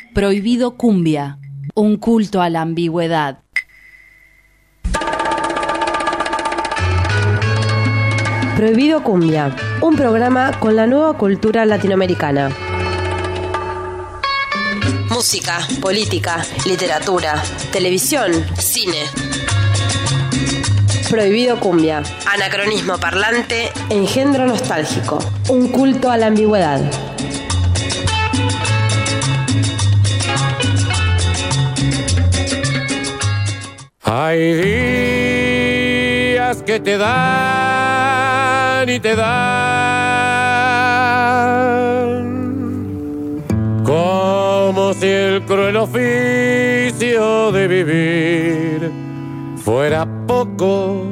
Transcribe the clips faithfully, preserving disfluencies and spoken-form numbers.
Prohibido Cumbia, un culto a la ambigüedad. Prohibido Cumbia, un programa con la nueva cultura latinoamericana. Música, política, literatura, televisión, cine. Prohibido Cumbia, anacronismo parlante, engendro nostálgico, un culto a la ambigüedad. Hay días que te dan y te dan, como si el cruel oficio de vivir fuera poco.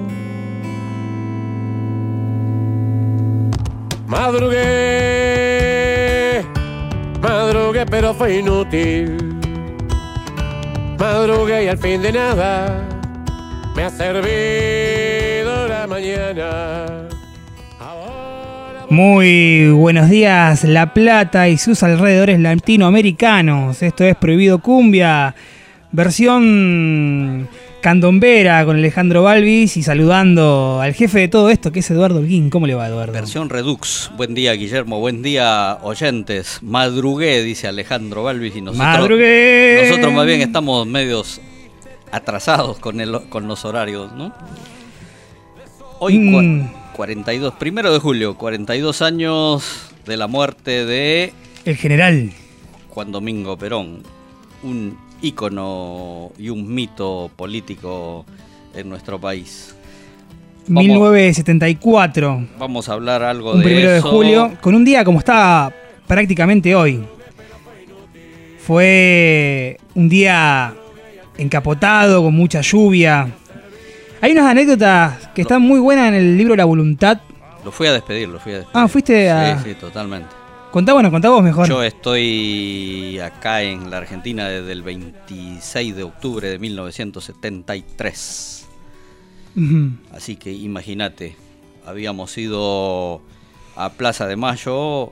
Madrugué, madrugué pero fue inútil. Madrugué y al fin de nada me ha servido la mañana. Ahora... Muy buenos días, La Plata y sus alrededores latinoamericanos. Esto es Prohibido Cumbia, versión candombera con Alejandro Balvis y saludando al jefe de todo esto, que es Eduardo Holguín. ¿Cómo le va, Eduardo? Versión Redux. Buen día, Guillermo. Buen día, oyentes. Madrugué, dice Alejandro Balvis, y nosotros, Madrugué. nosotros más bien estamos medios atrasados con, el, con los horarios, ¿no? Hoy, mm. cua- cuarenta y dos, primero de julio, cuarenta y dos años de la muerte de... El general Juan Domingo Perón, un ícono y un mito político en nuestro país. Vamos, mil novecientos setenta y cuatro. Vamos a hablar algo un de primero eso. de julio, con un día como está prácticamente hoy. Fue un día encapotado, con mucha lluvia. Hay unas anécdotas que están muy buenas en el libro La Voluntad. Lo fui a despedir, lo fui a despedir. Ah, fuiste a... Sí, sí, totalmente. Contá, bueno, contá vos mejor. Yo estoy acá en la Argentina desde el veintiséis de octubre de mil novecientos setenta y tres. Uh-huh. Así que imagínate, habíamos ido a Plaza de Mayo,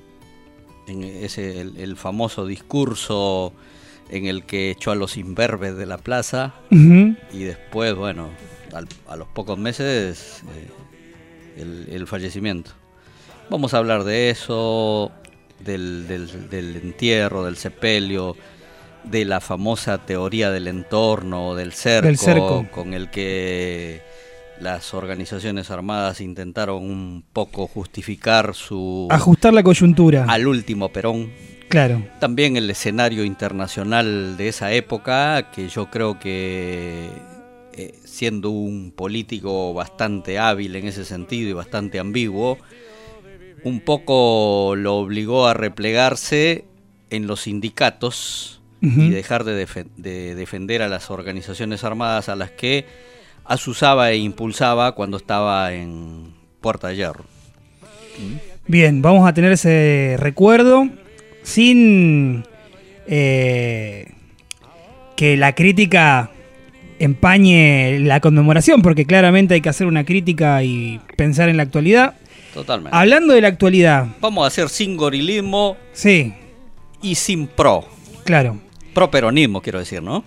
en ese el, el famoso discurso en el que echó a los imberbes de la plaza. Uh-huh. Y después, bueno, al, a los pocos meses, eh, el, el fallecimiento. Vamos a hablar de eso, del, del, del entierro, del sepelio, de la famosa teoría del entorno, del cerco, del cerco, con el que las organizaciones armadas intentaron un poco justificar su... ajustar la coyuntura. Al último Perón. Claro. También el escenario internacional de esa época, que yo creo que eh, siendo un político bastante hábil en ese sentido y bastante ambiguo, un poco lo obligó a replegarse en los sindicatos uh-huh. y dejar de, def- de defender a las organizaciones armadas a las que asusaba e impulsaba cuando estaba en Puerta de Hierro. ¿Mm? Bien, vamos a tener ese recuerdo sin eh, que la crítica empañe la conmemoración, porque claramente hay que hacer una crítica y pensar en la actualidad. Totalmente. Hablando de la actualidad. Vamos a hacer sin gorilismo. Sí. Y sin pro. Claro. Pro peronismo, quiero decir, ¿no?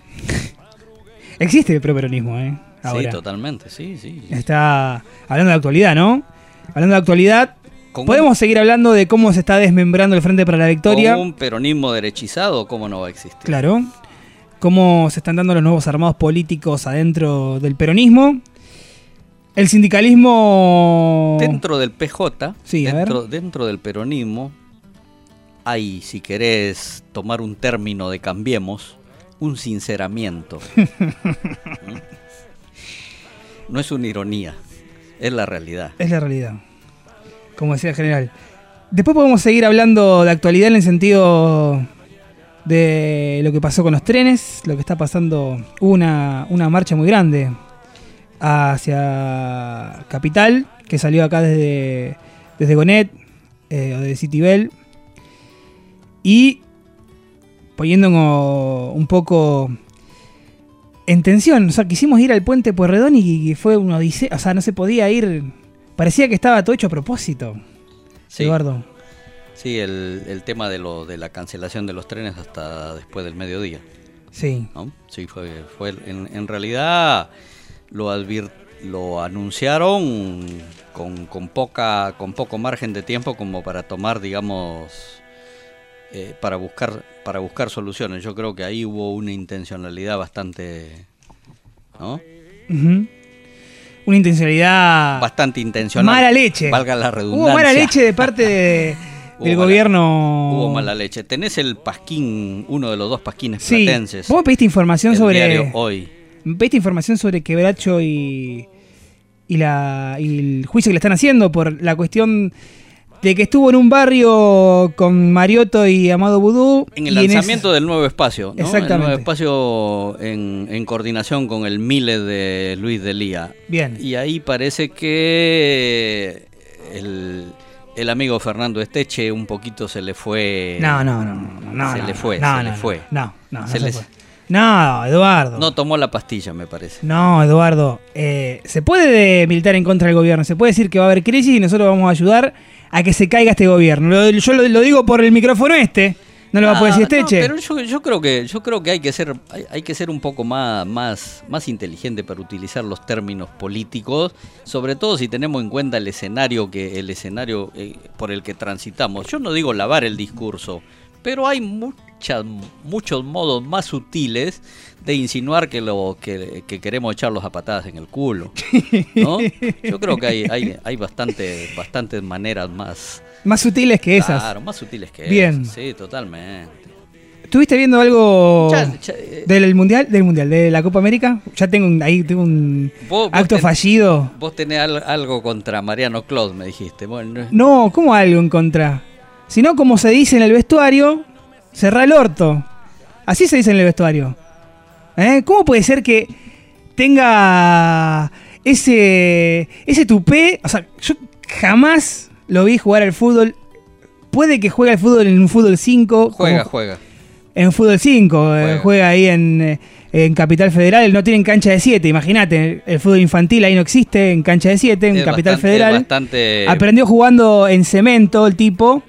Existe el properonismo, ¿eh? Ahora. Sí, totalmente, sí, sí. Está hablando de actualidad, ¿no? Hablando de actualidad, Con podemos un, seguir hablando de cómo se está desmembrando el Frente para la Victoria. Con un peronismo derechizado, ¿cómo no va a existir? Claro. Cómo se están dando los nuevos armados políticos adentro del peronismo. El sindicalismo... Dentro del P J, sí, dentro, dentro del peronismo, hay, si querés tomar un término de Cambiemos, un sinceramiento. ¿Mm? No es una ironía, es la realidad. Es la realidad, como decía el general. Después podemos seguir hablando de actualidad en el sentido de lo que pasó con los trenes, lo que está pasando. Hubo una, una marcha muy grande hacia Capital, que salió acá desde, desde Gonet, eh, o de Citibel, y poniendo un poco en tensión, o sea, quisimos ir al puente Pueyrredón y fue una odisea, o sea, no se podía ir, parecía que estaba todo hecho a propósito, sí. Eduardo. Sí, el, el tema de lo de la cancelación de los trenes hasta después del mediodía. Sí. ¿No? Sí, fue, fue en, en realidad lo advir, lo anunciaron con, con poca, con poco margen de tiempo como para tomar, digamos, eh, para buscar, para buscar soluciones. Yo creo que ahí hubo una intencionalidad bastante, ¿no? Uh-huh. Una intencionalidad bastante intencional. Mala leche. Valga la redundancia. Hubo mala leche de parte de, del mala, gobierno. Hubo mala leche. Tenés el pasquín, uno de los dos pasquines sí. platenses. Vos me pediste información el sobre. Diario Hoy. Me pediste información sobre Quebracho y. Y, la, y el juicio que le están haciendo por la cuestión de que estuvo en un barrio con Mariotto y Amado Vudú. En el lanzamiento en ese... del nuevo espacio, ¿no? Exactamente. El nuevo espacio en, en coordinación con el Mile de Luis Delía. Bien. Y ahí parece que el, el amigo Fernando Esteche un poquito se le fue. No, no, no. no, no se no, le fue, no, se no, le fue. No, no, no. Se no, les... se fue. No, Eduardo. No tomó la pastilla, me parece. No, Eduardo. Eh, se puede militar en contra del gobierno. Se puede decir que va a haber crisis y nosotros vamos a ayudar a que se caiga este gobierno. Lo, yo lo, lo digo por el micrófono este. No lo ah, va a poder decir Esteche. No, pero yo, yo creo que yo creo que hay que ser hay, hay que ser un poco más más más inteligente para utilizar los términos políticos, sobre todo si tenemos en cuenta el escenario que el escenario eh, por el que transitamos. Yo no digo lavar el discurso, pero hay muchas muchos modos más sutiles de insinuar que lo que, que queremos echarlos a patadas en el culo, ¿no? Yo creo que hay hay hay bastante bastantes maneras más Más sutiles que esas. Claro, más sutiles que Bien. esas. Sí, totalmente. ¿Estuviste viendo algo Ya, ya, eh. del mundial, del mundial, de la Copa América? Ya tengo un, ahí tengo un Vos- vos acto ten- fallido. Vos tenés al- algo contra Mariano Clos, me dijiste. Bueno, No, ¿cómo algo en contra? Sino como se dice en el vestuario, cerrá el orto. Así se dice en el vestuario. ¿Eh? ¿Cómo puede ser que tenga ese ese tupé? O sea, yo jamás lo vi jugar al fútbol. Puede que juegue al fútbol en un fútbol cinco. juega, como- juega. En fútbol cinco, Juega. eh, juega ahí en, eh, en Capital Federal, no tienen cancha de siete, imagínate, el fútbol infantil ahí no existe en cancha de siete, en Es Capital bastante- Federal. es bastante... Aprendió jugando en cemento el tipo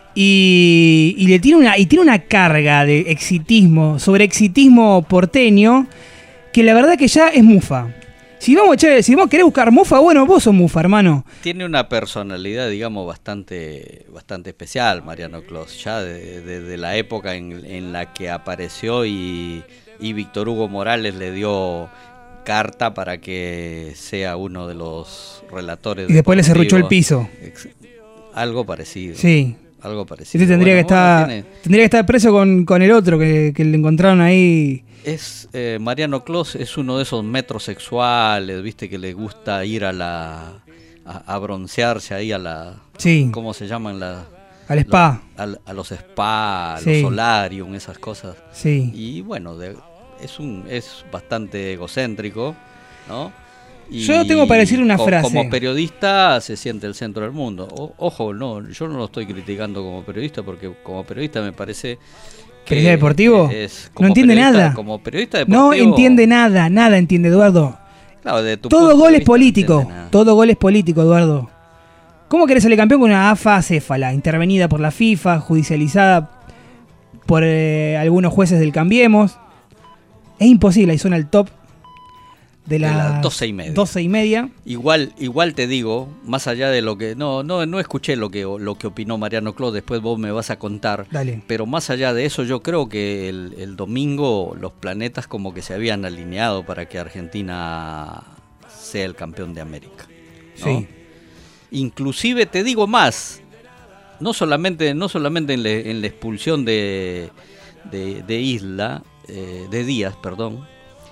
y, y le tiene una y tiene una carga de exitismo, sobre exitismo porteño, que la verdad que ya es mufa. Si vamos a echar- si vos querés buscar mufa, bueno, vos sos mufa, hermano. Tiene una personalidad, digamos, bastante bastante especial, Mariano Clos, ya de, de- de la época en, en la que apareció y, y Víctor Hugo Morales le dio carta para que sea uno de los relatores. Y después le serruchó el deportivos. piso. Ex- Algo parecido. Sí. Algo parecido. Este tendría, Bueno, que estar, bueno, tiene- tendría que estar preso con, con el otro que, que le encontraron ahí. Es eh, Mariano Clos es uno de esos metrosexuales, viste, que le gusta ir a la a, a broncearse ahí a la Sí. ¿cómo se llaman la Al spa. Los, a, a los spa, a Sí. los solarium, esas cosas. Sí. Y bueno, de- es un es bastante egocéntrico, ¿no? Y Yo tengo para decir una co- frase. Como periodista se siente el centro del mundo. O- ojo, no, yo no lo estoy criticando como periodista porque como periodista me parece que ¿Periodista deportivo? es- No como entiende periodista- nada. Como periodista deportivo. No entiende nada, nada entiende, Eduardo. Claro, de tu Todo punto de gol es vista no político. entiende nada. Todo gol es político, Eduardo. ¿Cómo querés salir campeón con una A F A acéfala, intervenida por la FIFA, judicializada por eh, algunos jueces del Cambiemos? Es imposible, ahí suena el top de De las las doce y media. doce y media. Igual, igual te digo, más allá de lo que no, no, no escuché lo que lo que opinó Mariano Clos, después vos me vas a contar. Dale. Pero más allá de eso, yo creo que el, el domingo los planetas como que se habían alineado para que Argentina sea el campeón de América, ¿no? Sí. Inclusive te digo más, no solamente, no solamente en, le- en la expulsión de, de, de Isla, eh, de Díaz, perdón,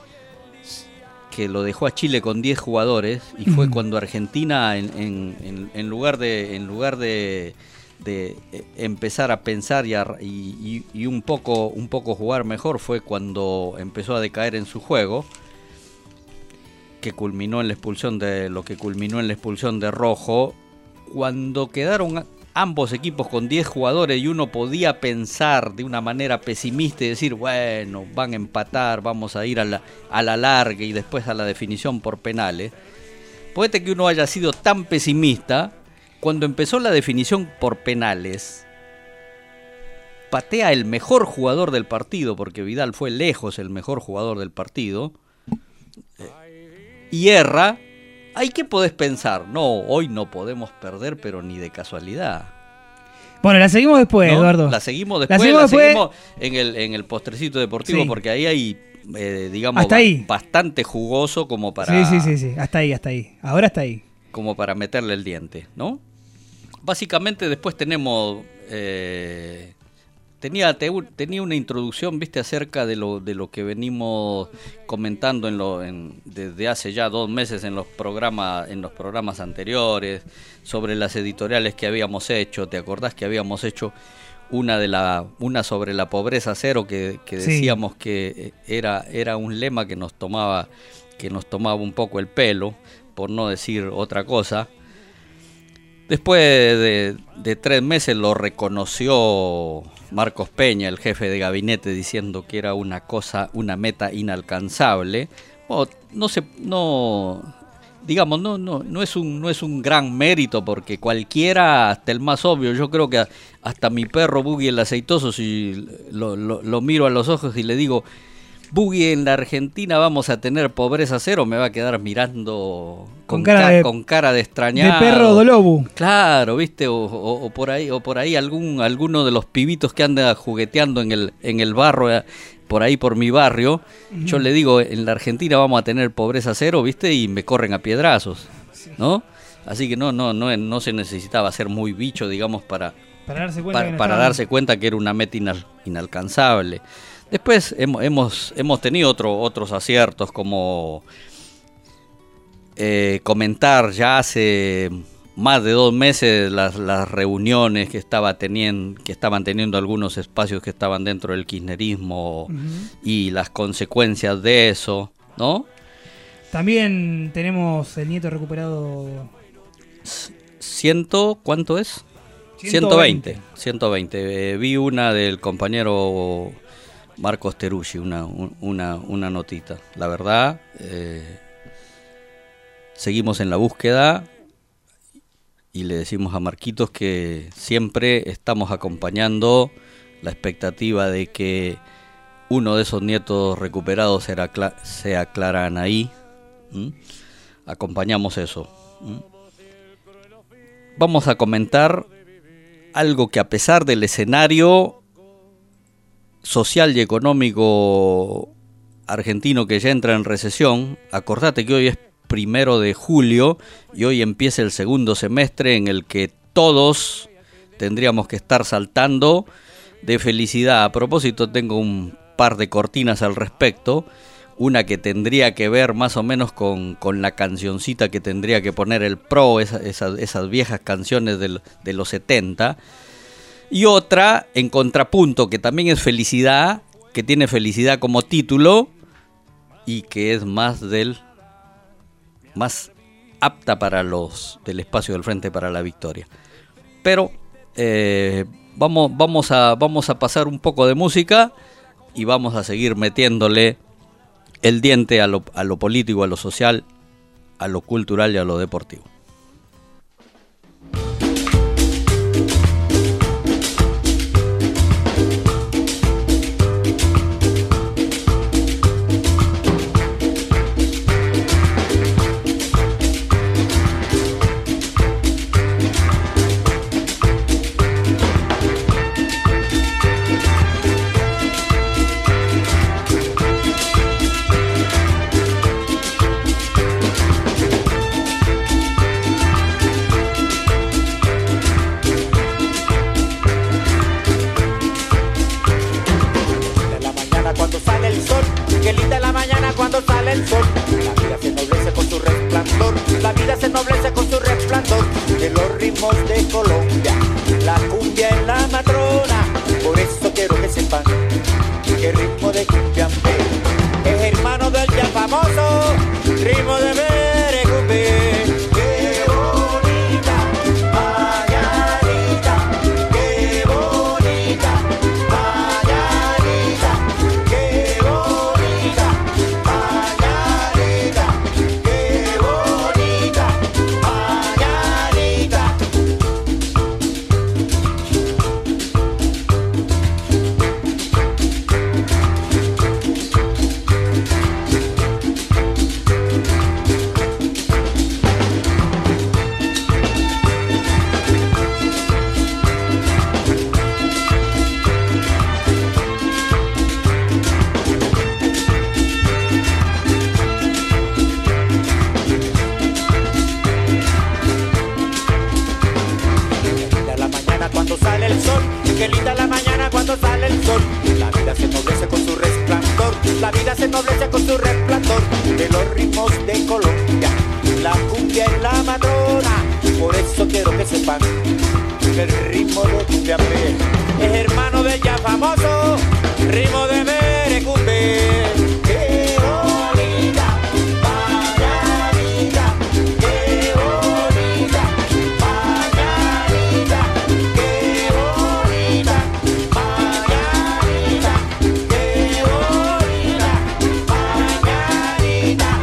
que lo dejó a Chile con diez jugadores y fue Ujú. cuando Argentina en, en- en- en lugar de en lugar de, de, eh, empezar a pensar y, a- y- y- y un poco un poco jugar mejor, fue cuando empezó a decaer en su juego, que culminó en la expulsión de lo que culminó en la expulsión de Rojo, cuando quedaron a- ambos equipos con diez jugadores y uno podía pensar de una manera pesimista y decir, bueno, van a empatar, vamos a ir a la, a la larga y después a la definición por penales. Puede que uno haya sido tan pesimista, cuando empezó la definición por penales, patea el mejor jugador del partido, porque Vidal fue lejos el mejor jugador del partido, eh, y erra, ¿ahí qué podés pensar? No, hoy no podemos perder, pero ni de casualidad. Bueno, la seguimos después, ¿No? Eduardo. La seguimos después, la seguimos, la después... seguimos en, el, en el postrecito deportivo, Sí. porque ahí hay, eh, digamos, Hasta ahí. bastante jugoso como para... Sí, sí, sí, sí, hasta ahí, hasta ahí. Ahora está ahí. Como para meterle el diente, ¿no? Básicamente después tenemos... Eh, tenía, te, tenía una introducción, viste, acerca de lo, de lo que venimos comentando en lo, en, desde hace ya dos meses en los programas, en los programas anteriores, sobre las editoriales que habíamos hecho. ¿Te acordás que habíamos hecho una de la, una sobre la pobreza cero, que, que decíamos sí. que era, era un lema que nos tomaba, que nos tomaba un poco el pelo, por no decir otra cosa? Después de, de tres meses lo reconoció Marcos Peña, el jefe de gabinete, diciendo que era una cosa, una meta inalcanzable. Bueno, no se, no, digamos, no, no, no es un, no es un gran mérito, porque cualquiera, hasta el más obvio, yo creo que hasta mi perro Buggy el aceitoso, si lo, lo, lo miro a los ojos y le digo, Buggy, en la Argentina vamos a tener pobreza cero, me va a quedar mirando con, con, cara, ca de, con cara de extrañado. De perro dolobu. Claro, viste, o, o, o por ahí, o por ahí algún, alguno de los pibitos que anda jugueteando en el, en el barro, por ahí por mi barrio. Uh-huh. Yo le digo, en la Argentina vamos a tener pobreza cero, viste, y me corren a piedrazos, ¿no? Así que no, no, no, no se necesitaba ser muy bicho, digamos, para, para darse cuenta, para, para darse cuenta que era una meta inal, inalcanzable. Después hemos, hemos, hemos tenido otro, otros aciertos, como eh, comentar ya hace más de dos meses las, las reuniones que, estaba teniendo, que estaban teniendo algunos espacios que estaban dentro del kirchnerismo, uh-huh. y las consecuencias de eso, ¿no? También tenemos el nieto recuperado. ¿Ciento? ¿Cuánto es? ciento veinte. ciento veinte. Eh, vi una del compañero Marcos Teruggi, una, una, una notita. La verdad, eh, seguimos en la búsqueda y le decimos a Marquitos que siempre estamos acompañando la expectativa de que uno de esos nietos recuperados será, sea Clara Anaí. ¿Mm? Acompañamos eso. ¿Mm? Vamos a comentar algo que, a pesar del escenario social y económico argentino que ya entra en recesión, acordate que hoy es primero de julio y hoy empieza el segundo semestre en el que todos tendríamos que estar saltando de felicidad. A propósito, tengo un par de cortinas al respecto, una que tendría que ver más o menos con, con la cancioncita que tendría que poner el Pro, esa, esa, esas viejas canciones del, de los setenta, y otra en contrapunto, que también es felicidad, que tiene felicidad como título y que es más del más apta para los del espacio del Frente para la Victoria. Pero eh, vamos, vamos, a, vamos a pasar un poco de música y vamos a seguir metiéndole el diente a lo, a lo político, a lo social, a lo cultural y a lo deportivo. Cuando sale el sol, la vida se ennoblece con su resplandor, la vida se ennoblece con su resplandor, de los ritmos de Colombia, la cumbia es la matrona, por eso quiero que sepan que ritmo de cumbia es hermano del ya famoso ritmo de merecumbe. Qué bonita mañanita, qué bonita mañanita, qué bonita mañanita, qué bonita mañanita. La vida se ennoblece con su resplandor. La vida se ennoblece con su resplandor. De los ritmos de Colombia, la cumbia es la matrona. Por eso quiero que sepan que el ritmo de cumbia es hermano del ya famoso ritmo de merecumbe. ¡Qué bonita mañanita! ¡Qué bonita mañanita! ¡Qué bonita mañanita! ¡Qué bonita mañanita!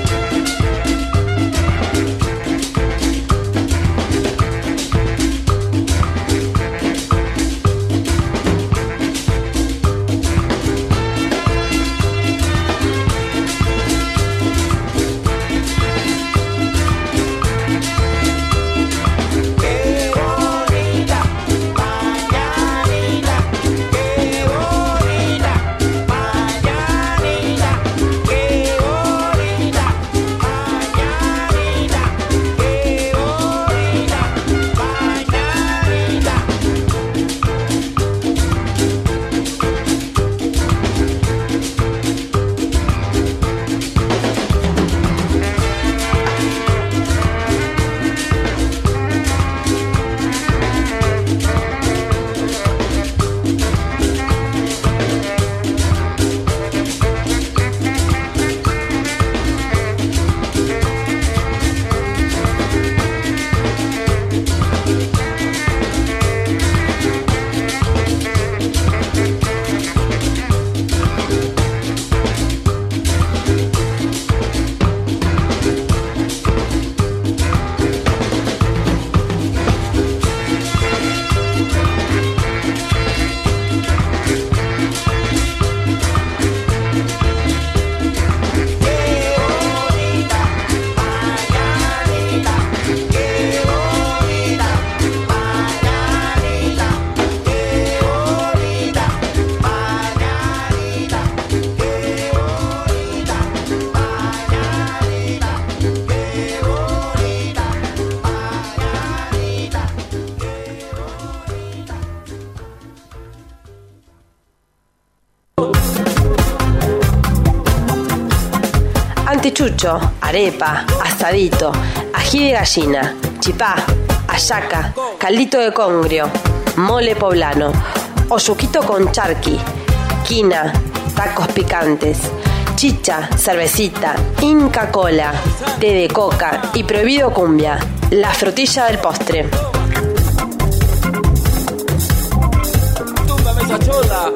Antichucho, arepa, asadito, ají de gallina, chipá, hallaca, caldito de congrio, mole poblano, oyuquito con charqui, quina, tacos picantes, chicha, cervecita, Inca Cola, té de coca y prohibido cumbia, la frutilla del postre. ¡Túmbame esa chola!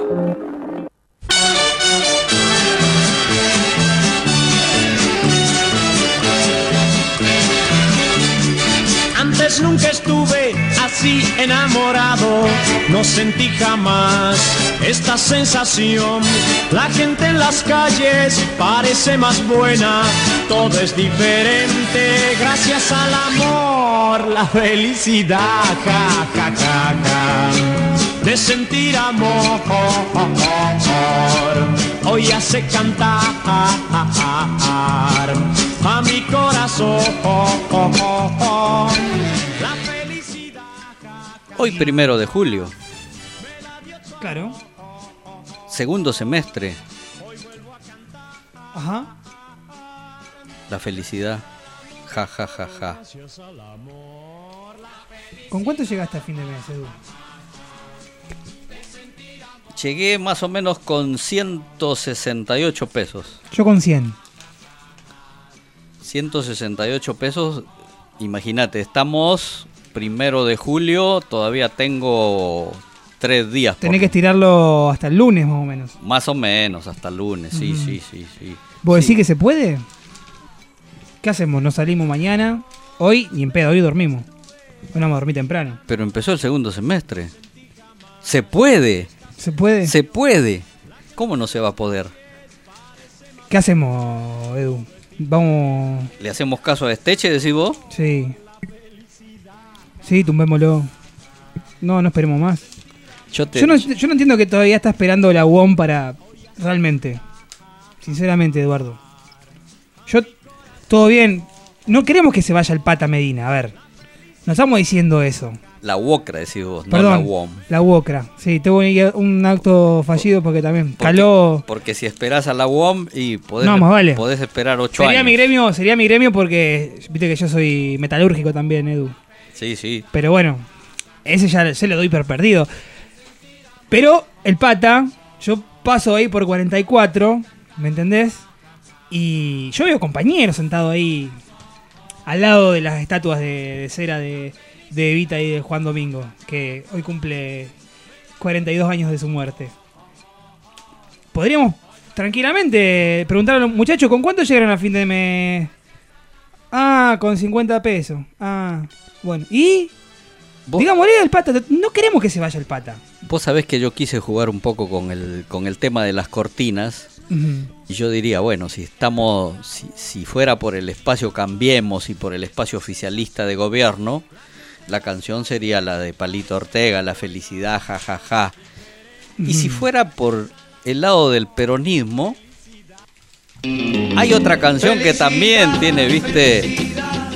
Antes nunca estuve así enamorado, no sentí jamás esta sensación. La gente en las calles parece más buena, todo es diferente gracias al amor, la felicidad, ja, ja, ja, ja, de sentir amor. Hoy hace cantar a mi corazón. Hoy primero de julio, Claro. segundo semestre, Ajá. la felicidad, ja, ja, ja, ja. ¿Con cuánto llegaste a fin de mes, Edu? Llegué más o menos con ciento sesenta y ocho pesos. Yo con cien. ciento sesenta y ocho pesos, imagínate, estamos primero de julio, todavía tengo tres días. Tenés por- que estirarlo hasta el lunes, más o menos. Más o menos, hasta el lunes, sí, Ujú. sí, sí, sí. ¿Vos Sí. decís que se puede? ¿Qué hacemos? ¿Nos salimos mañana? Hoy ni en pedo, hoy dormimos. Hoy no vamos a dormir temprano. Pero empezó el segundo semestre. Se puede, ¿Se puede? se puede. ¿Cómo no se va a poder? ¿Qué hacemos, Edu? Vamos... ¿Le hacemos caso a Esteche, decís vos? Sí. Sí, tumbémoslo. No, no esperemos más. Yo te... Yo no, yo no entiendo que todavía está esperando la U O M para... Realmente. Sinceramente, Eduardo. Yo... Todo bien. No queremos que se vaya el Pata Medina. A ver. No estamos diciendo eso. La UOCRA, decís vos, Perdón, no la U O M. La UOCRA. Sí, tuvo un acto fallido porque también Porque, caló. porque si esperás a la U O M y podés, No, más vale. podés esperar ocho Sería años. mi gremio, sería mi gremio porque viste que yo soy metalúrgico también, Edu. Sí, sí. Pero bueno, ese ya se lo doy per perdido. Pero el pata, yo paso ahí por cuarenta y cuatro, ¿me entendés? Y yo veo compañeros sentados ahí al lado de las estatuas de, de cera de, de Evita y de Juan Domingo, que hoy cumple cuarenta y dos años de su muerte. Podríamos tranquilamente preguntar a los muchachos, ¿con cuánto llegaron a fin de mes? Ah, con cincuenta pesos. Ah, bueno. ¿Y? ¿Vos? Digámosle al pata, no queremos que se vaya el pata. Vos sabés que yo quise jugar un poco con el, con el tema de las cortinas. Uh-huh. Y yo diría, bueno, si estamos, si, si fuera por el espacio Cambiemos y por el espacio oficialista de gobierno, la canción sería la de Palito Ortega, La felicidad, jajaja. Ja, ja. Uh-huh. Y si fuera por el lado del peronismo, hay otra canción que también tiene, viste...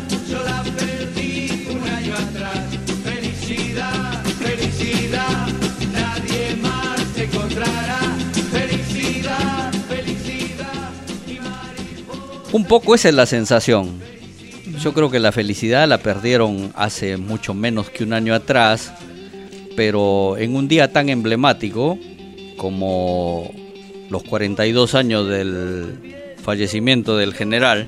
Un poco esa es la sensación. Yo creo que la felicidad la perdieron hace mucho menos que un año atrás, pero en un día tan emblemático como los cuarenta y dos años del fallecimiento del general,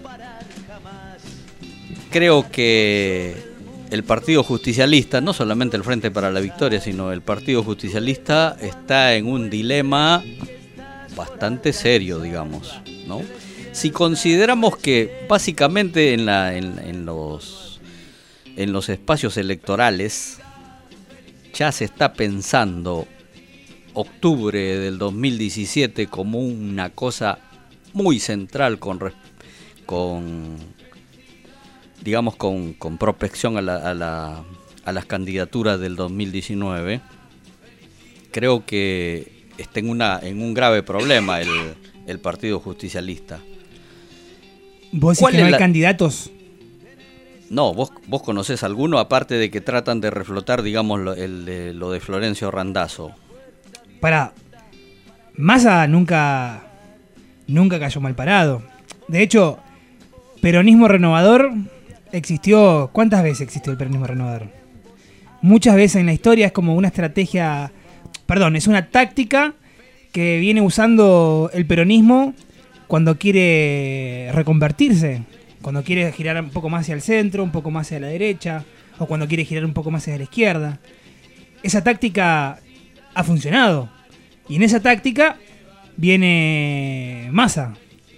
creo que el Partido Justicialista, no solamente el Frente para la Victoria, sino el Partido Justicialista está en un dilema bastante serio, digamos, ¿no? Si consideramos que básicamente en, la, en, en, los, en los espacios electorales ya se está pensando octubre del dos mil diecisiete como una cosa muy central con, con digamos con, con prospección a, la, a, la, a las candidaturas del dos mil diecinueve, creo que está en, una, en un grave problema el, el Partido Justicialista. ¿Vos decís que no hay la... candidatos? No, vos, vos conocés alguno, aparte de que tratan de reflotar, digamos, lo, el de, lo de Florencio Randazzo. Para, Massa nunca, nunca cayó mal parado. De hecho, peronismo renovador existió... ¿Cuántas veces existió el peronismo renovador? Muchas veces en la historia es como una estrategia... Perdón, es una táctica que viene usando el peronismo cuando quiere reconvertirse, cuando quiere girar un poco más hacia el centro, un poco más hacia la derecha, o cuando quiere girar un poco más hacia la izquierda. Esa táctica ha funcionado. Y en esa táctica viene Massa.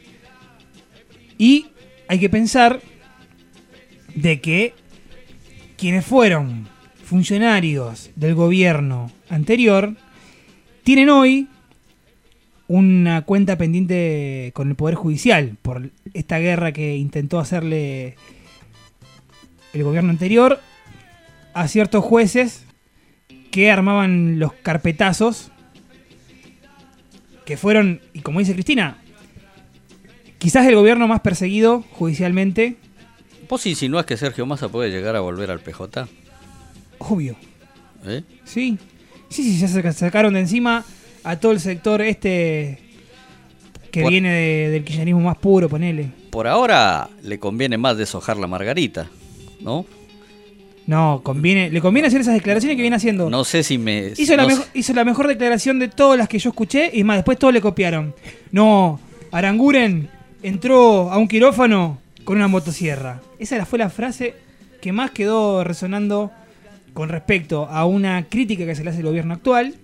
Y hay que pensar de que quienes fueron funcionarios del gobierno anterior tienen hoy una cuenta pendiente con el Poder Judicial por esta guerra que intentó hacerle el gobierno anterior a ciertos jueces que armaban los carpetazos que fueron, y como dice Cristina, quizás el gobierno más perseguido judicialmente. ¿Vos insinúas que Sergio Massa puede llegar a volver al P J? Obvio. ¿Eh? Sí, sí, sí, ya se sacaron de encima a todo el sector este que por, viene de, del kirchnerismo más puro, ponele. Por ahora le conviene más deshojar la margarita, ¿no? No, conviene, le conviene hacer esas declaraciones que viene haciendo. No sé si me... Hizo, no la, mejo, hizo la mejor declaración de todas las que yo escuché y más, después todos le copiaron. No, Aranguren entró a un quirófano con una motosierra. Esa fue la frase que más quedó resonando con respecto a una crítica que se le hace al gobierno actual,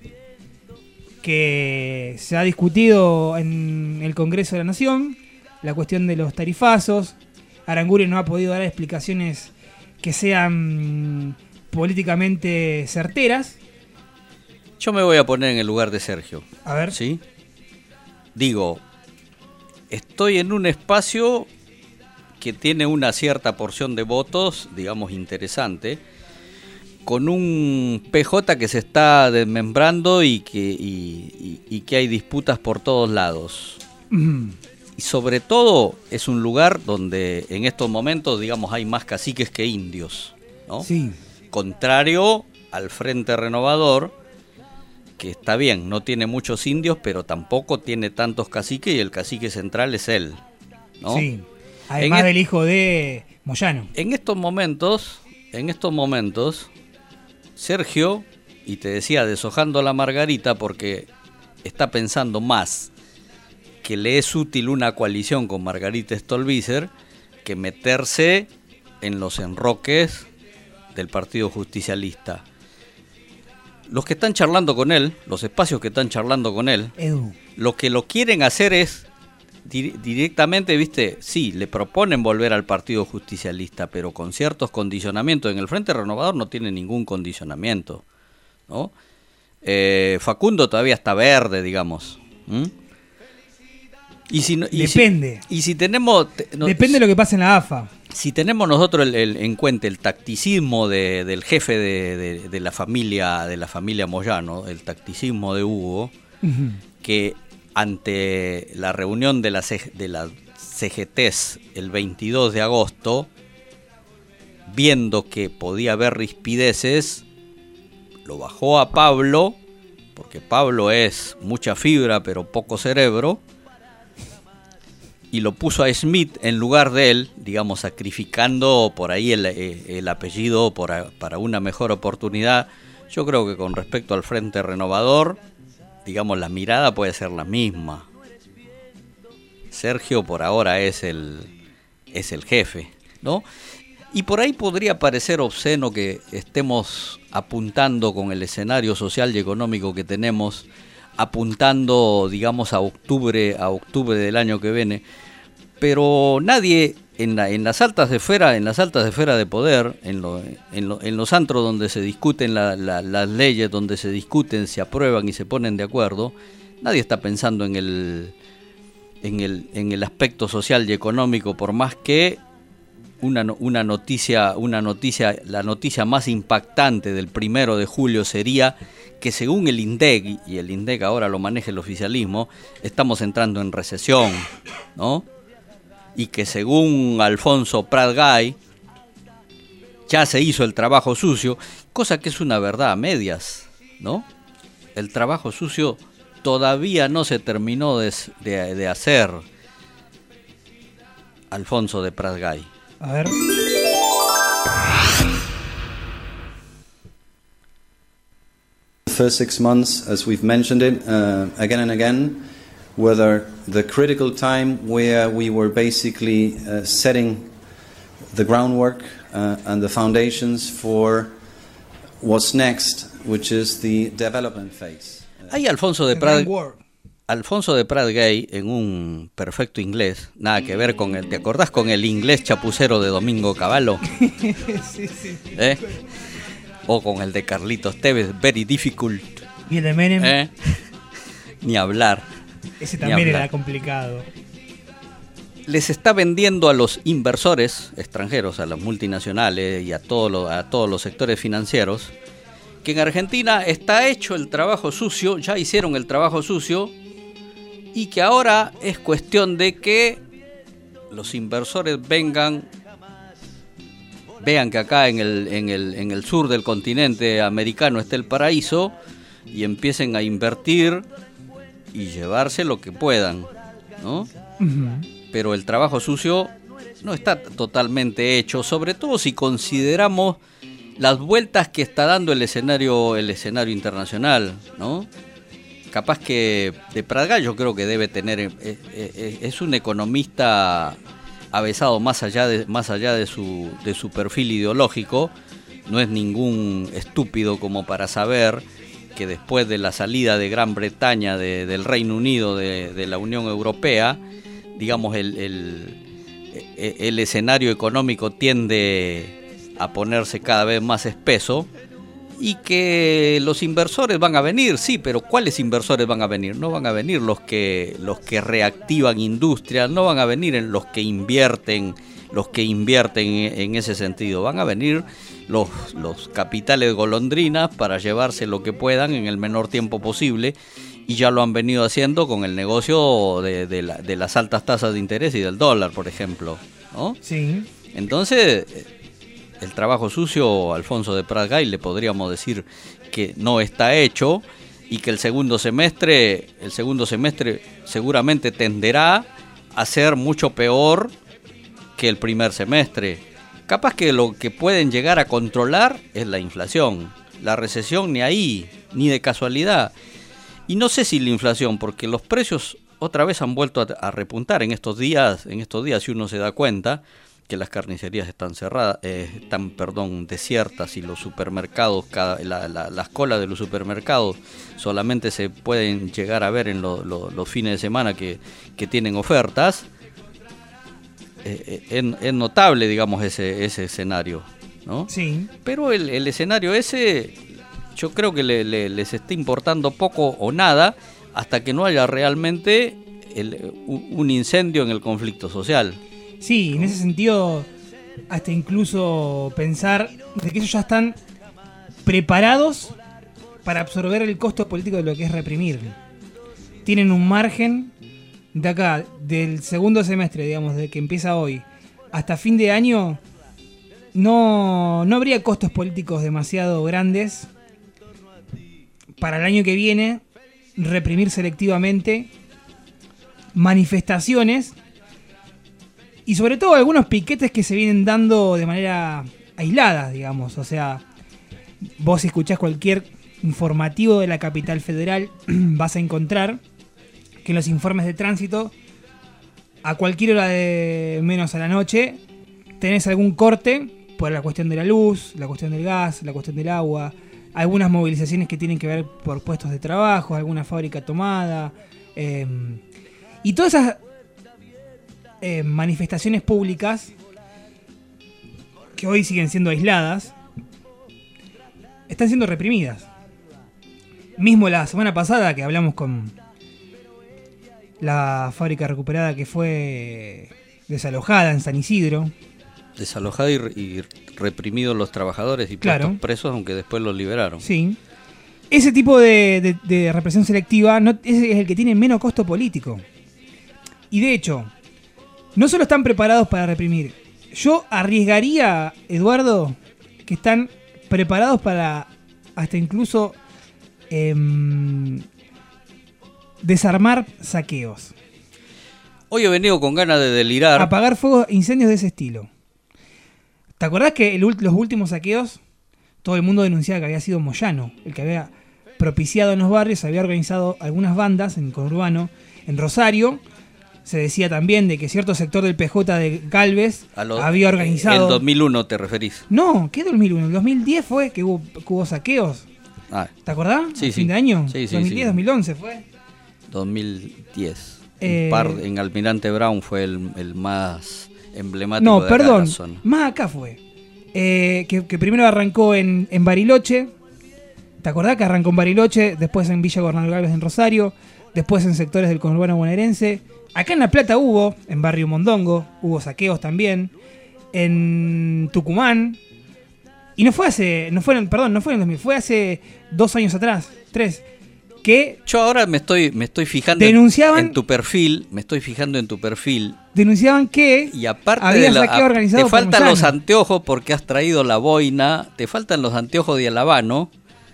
que se ha discutido en el Congreso de la Nación, la cuestión de los tarifazos. Aranguren no ha podido dar explicaciones que sean políticamente certeras. Yo me voy a poner en el lugar de Sergio. A ver. ¿Sí? Digo, estoy en un espacio que tiene una cierta porción de votos, digamos, interesante, con un P J que se está desmembrando y que, y, y, y que hay disputas por todos lados. Mm. Y sobre todo es un lugar donde en estos momentos, digamos, hay más caciques que indios. ¿no? Sí. Contrario al Frente Renovador, que está bien, no tiene muchos indios, pero tampoco tiene tantos caciques, y el cacique central es él, ¿no? Sí. Además En del hijo de Moyano. En estos momentos, en estos momentos, Sergio, y te decía deshojando la margarita, porque está pensando más que le es útil una coalición con Margarita Stolbizer que meterse en los enroques del Partido Justicialista. Los que están charlando con él, los espacios que están charlando con él, Edu. lo que lo quieren hacer es di- directamente, viste, sí, le proponen volver al Partido Justicialista, pero con ciertos condicionamientos. En el Frente Renovador no tiene ningún condicionamiento, ¿no? Eh, Facundo todavía está verde, digamos. ¿Mm? Y si, no- y si- Depende. y si tenemos... te- no- Depende de lo que pase en la A F A. Si tenemos nosotros el, el- en cuenta el tacticismo de, del jefe de, de- de la familia de la familia Moyano, el tacticismo de Hugo, Ujú. que ante la reunión de la, C- de la C G Ts el veintidós de agosto, viendo que podía haber rispideces, lo bajó a Pablo, porque Pablo es mucha fibra pero poco cerebro, y lo puso a Smith en lugar de él, digamos, sacrificando por ahí el, el apellido por a- para una mejor oportunidad. Yo creo que con respecto al Frente Renovador, digamos, la mirada puede ser la misma. Sergio por ahora es el, es el jefe, ¿no? Y por ahí podría parecer obsceno que estemos apuntando con el escenario social y económico que tenemos, apuntando, digamos, a octubre, a octubre del año que viene, pero nadie en, la, en las altas esferas, en las altas esferas de poder, en, lo, en, lo, en los antros donde se discuten la, la, las leyes, donde se discuten, se aprueban y se ponen de acuerdo, nadie está pensando en el, en el, en el aspecto social y económico, por más que una, una noticia, una noticia, la noticia más impactante del primero de julio sería que según el INDEC, y el INDEC ahora lo maneja el oficialismo, estamos entrando en recesión, ¿no? Y que según Alfonso Prat Gay, ya se hizo el trabajo sucio, cosa que es una verdad a medias, ¿no? El trabajo sucio todavía no se terminó de, de, de hacer, Alfonso de Prat Gay. A ver. First six months, as we've mentioned it uh, again and again, whether the critical time where we were basically uh, setting the groundwork uh, and the foundations for what's next, which is the development phase. Hay Alfonso de The Prat, Grand War. Alfonso de Prat Gay en un perfecto inglés, nada que ver con el, ¿te acordás con el inglés chapucero de Domingo Cavallo? Sí, sí. ¿Eh? O con el de Carlitos Tevez, very difficult. Y el de Menem, ¿Eh? Ni hablar. ese ni también hablar. era complicado. Les está vendiendo a los inversores extranjeros, a las multinacionales y a, todo lo, a todos los sectores financieros, que en Argentina está hecho el trabajo sucio, ya hicieron el trabajo sucio, y que ahora es cuestión de que los inversores vengan, vean que acá en el, en el, en el sur del continente americano está el paraíso, y empiecen a invertir y llevarse lo que puedan, ¿no? Ujú. Pero el trabajo sucio no está totalmente hecho, sobre todo si consideramos las vueltas que está dando el escenario, el escenario internacional, ¿no? Capaz que de Prat Gay yo creo que debe tener, eh, eh, es un economista avesado más allá de, más allá de su, de su perfil ideológico, no es ningún estúpido como para saber que después de la salida de Gran Bretaña de, del Reino Unido de, de la Unión Europea, digamos el, el, el escenario económico tiende a ponerse cada vez más espeso, y que los inversores van a venir, sí, pero ¿cuáles inversores van a venir? No van a venir los que los que reactivan industrias, no van a venir en los que invierten, los que invierten en ese sentido, van a venir los, los capitales golondrinas para llevarse lo que puedan en el menor tiempo posible, y ya lo han venido haciendo con el negocio de, de, la, de las altas tasas de interés y del dólar, por ejemplo, ¿no? Sí. Entonces, el trabajo sucio, Alfonso de Prat-Gay, le podríamos decir que no está hecho y que el segundo semestre, el segundo semestre seguramente tenderá a ser mucho peor que el primer semestre. Capaz que lo que pueden llegar a controlar es la inflación. La recesión ni ahí, ni de casualidad. Y no sé si la inflación, porque los precios otra vez han vuelto a, a repuntar en estos días. En estos días, si uno se da cuenta que las carnicerías están cerradas, eh, están, perdón, desiertas y los supermercados, cada, la, la, las colas de los supermercados solamente se pueden llegar a ver en lo, lo, los fines de semana que, que tienen ofertas. Eh, es, es notable, digamos, ese, ese escenario, ¿no? Sí. Pero el, el escenario ese, yo creo que le, le, les está importando poco o nada hasta que no haya realmente el, un incendio en el conflicto social. Sí, en ese sentido, hasta incluso pensar de que ellos ya están preparados para absorber el costo político de lo que es reprimir. Tienen un margen de acá, del segundo semestre, digamos, de que empieza hoy, hasta fin de año, no, no habría costos políticos demasiado grandes para el año que viene, reprimir selectivamente manifestaciones y sobre todo algunos piquetes que se vienen dando de manera aislada, digamos. O sea, vos si escuchás cualquier informativo de la capital federal vas a encontrar que en los informes de tránsito a cualquier hora de menos a la noche tenés algún corte por la cuestión de la luz, la cuestión del gas, la cuestión del agua, algunas movilizaciones que tienen que ver por puestos de trabajo, alguna fábrica tomada, eh, y todas esas eh, manifestaciones públicas que hoy siguen siendo aisladas están siendo reprimidas. Mismo la semana pasada que hablamos con la fábrica recuperada que fue desalojada en San Isidro. Desalojada y, y reprimidos los trabajadores y claro, puestos presos, aunque después los liberaron. Sí. Ese tipo de, de, de represión selectiva no, ese es el que tiene menos costo político. Y de hecho, no solo están preparados para reprimir. Yo arriesgaría, Eduardo, que están preparados para hasta incluso eh, desarmar saqueos. Hoy he venido con ganas de delirar. Apagar fuegos, incendios de ese estilo. ¿Te acordás que el, los últimos saqueos, todo el mundo denunciaba que había sido Moyano, el que había propiciado en los barrios, había organizado algunas bandas en el conurbano, en Rosario? Se decía también de que cierto sector del P J de Galvez lo, había organizado... ¿El dos mil uno te referís? No, ¿qué dos mil uno? El dos mil diez fue que hubo, que hubo saqueos. Ah. ¿Te acordás? Sí, ¿A sí. fin de año? Sí, sí, dos mil diez, sí. dos mil once fue. dos mil diez. Eh, Un par en Almirante Brown fue el, el más emblemático no, de perdón, la zona. Más acá fue. Eh, que, que primero arrancó en, en Bariloche. ¿Te acordás que arrancó en Bariloche? Después en Villa Gobernador Galvez en Rosario. Después en sectores del conurbano bonaerense. Acá en La Plata hubo, en Barrio Mondongo, hubo saqueos también. En Tucumán. Y no fue hace, no fue, perdón, no fue en el dos mil, fue hace dos años atrás, tres. Que yo ahora me estoy me estoy fijando denunciaban, en, en tu perfil, me estoy fijando en tu perfil. Denunciaban que y aparte había de la, saqueo organizado te faltan por los anteojos porque has traído la boina, te faltan los anteojos de Alabano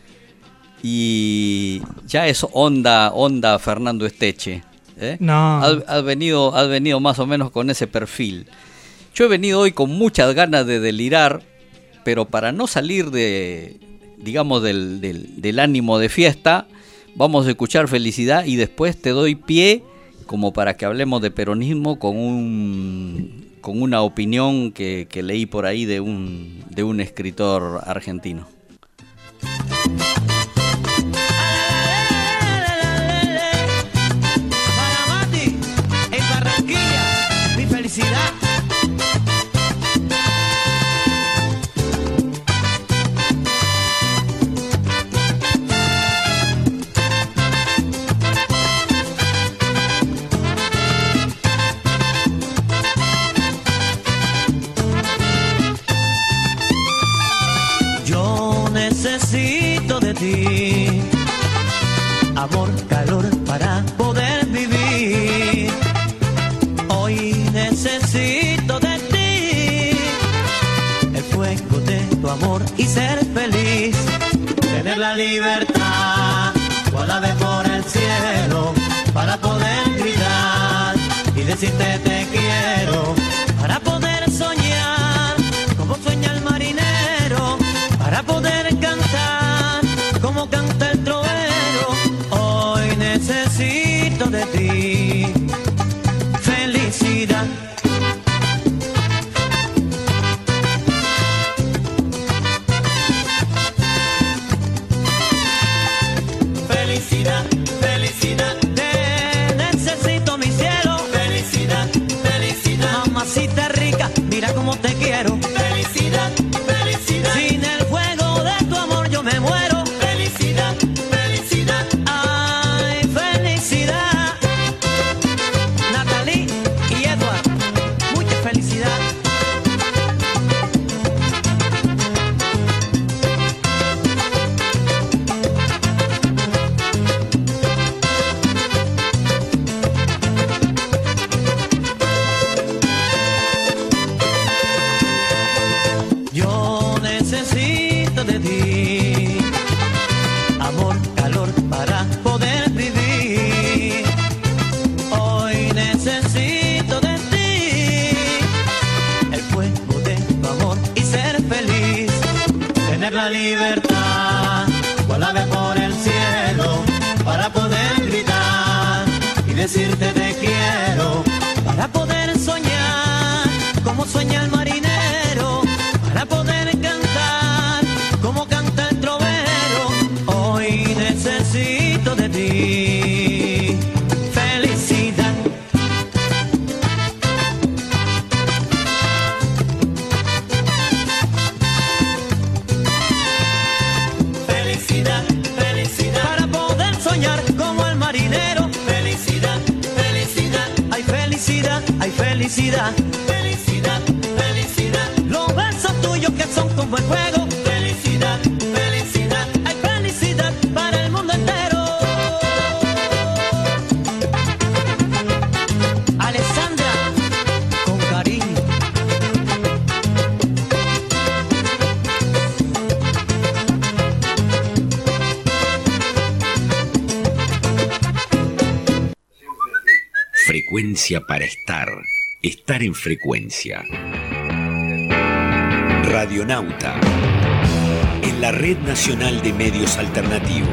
y ya es onda onda Fernando Esteche, ¿eh? No. Has, has venido has venido más o menos con ese perfil. Yo he venido hoy con muchas ganas de delirar, pero para no salir de digamos del del, del ánimo de fiesta. Vamos a escuchar Felicidad y después te doy pie como para que hablemos de peronismo con un con una opinión que, que leí por ahí de un de un escritor argentino. Para Mati, en Barranquilla, mi felicidad. Necesito de ti, amor, calor para poder vivir. Hoy necesito de ti, el fuego tener la libertad, volar por el cielo para poder gritar y decirte te quiero, para poder soñar como sueña el marinero, para poder cantar como canta el trovero. Hoy necesito de ti felicidad. Felicidad, felicidad, Te necesito mi cielo. felicidad, felicidad, Mamacita rica, mira cómo te quiero. felicidad, felicidad, Sin el fuego de tu amor yo me muero. felicidad, felicidad. Ay, felicidad. Natalie y Edward, mucha felicidad. Yo necesito de ti amor, calor para poder vivir. Hoy necesito de ti el fuego de tu amor y ser feliz. Tener la libertad, volar por el cielo para poder gritar y decirte te quiero, para poder soñar como sueña el marinero, para poder cantar como canta el trovero. Hoy necesito de ti felicidad. Felicidad, felicidad, Para poder soñar como el marinero. felicidad, felicidad, Hay felicidad, hay felicidad. felicidad, felicidad, Los besos tuyos que son como el fuego. felicidad, felicidad. Hay felicidad para el mundo entero. Alessandra, con cariño. Frecuencia para estar. Estar en frecuencia. Radionauta. En la Red Nacional de Medios Alternativos.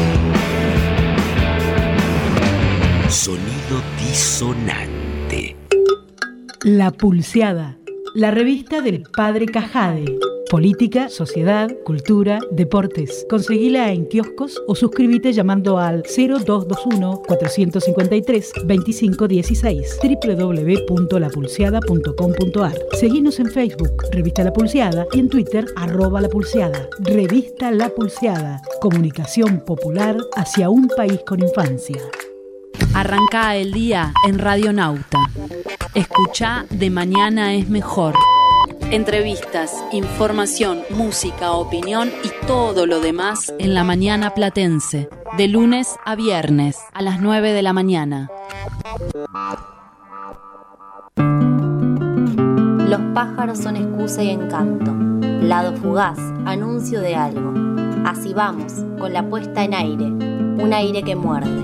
Sonido disonante. La Pulseada, la revista del Padre Cajade. Política, sociedad, cultura, deportes. Conseguila en kioscos o suscríbete llamando al cero dos dos uno, cuatro cinco tres, dos cinco uno seis doble u doble u doble u punto la pulseada punto com punto a r. Seguinos en Facebook, Revista La Pulseada, y en Twitter, arroba La Pulseada. Revista La Pulseada, comunicación popular hacia un país con infancia. Arranca el día en Radionauta. Escuchá De Mañana es Mejor. Entrevistas, información, música, opinión y todo lo demás en la mañana platense. De lunes a viernes a las nueve de la mañana. Los pájaros son excusa y encanto. Lado fugaz, anuncio de algo. Así vamos, con la puesta en aire. Un aire que muerde.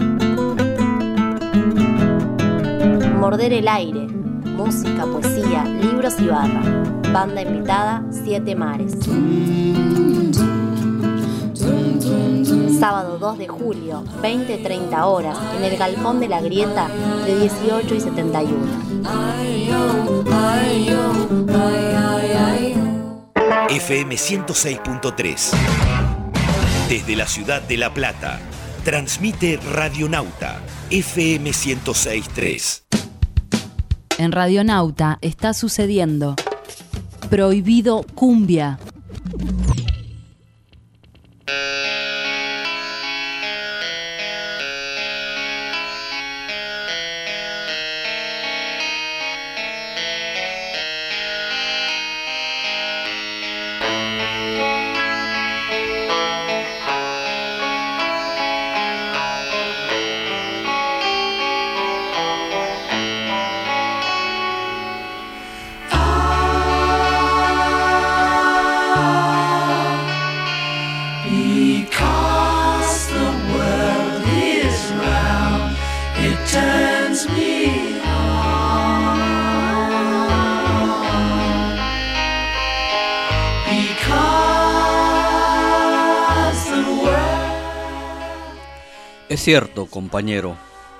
Morder el aire. Música, poesía, libros y barra. Banda invitada, Siete Mares. Sábado dos de julio, veinte treinta horas, en el Galpón de la Grieta, de dieciocho y setenta y uno. F M ciento seis punto tres. Desde la ciudad de La Plata, transmite Radionauta, F M ciento seis punto tres. En Radionauta está sucediendo Prohibido Cumbia. Ah Es cierto, compañero.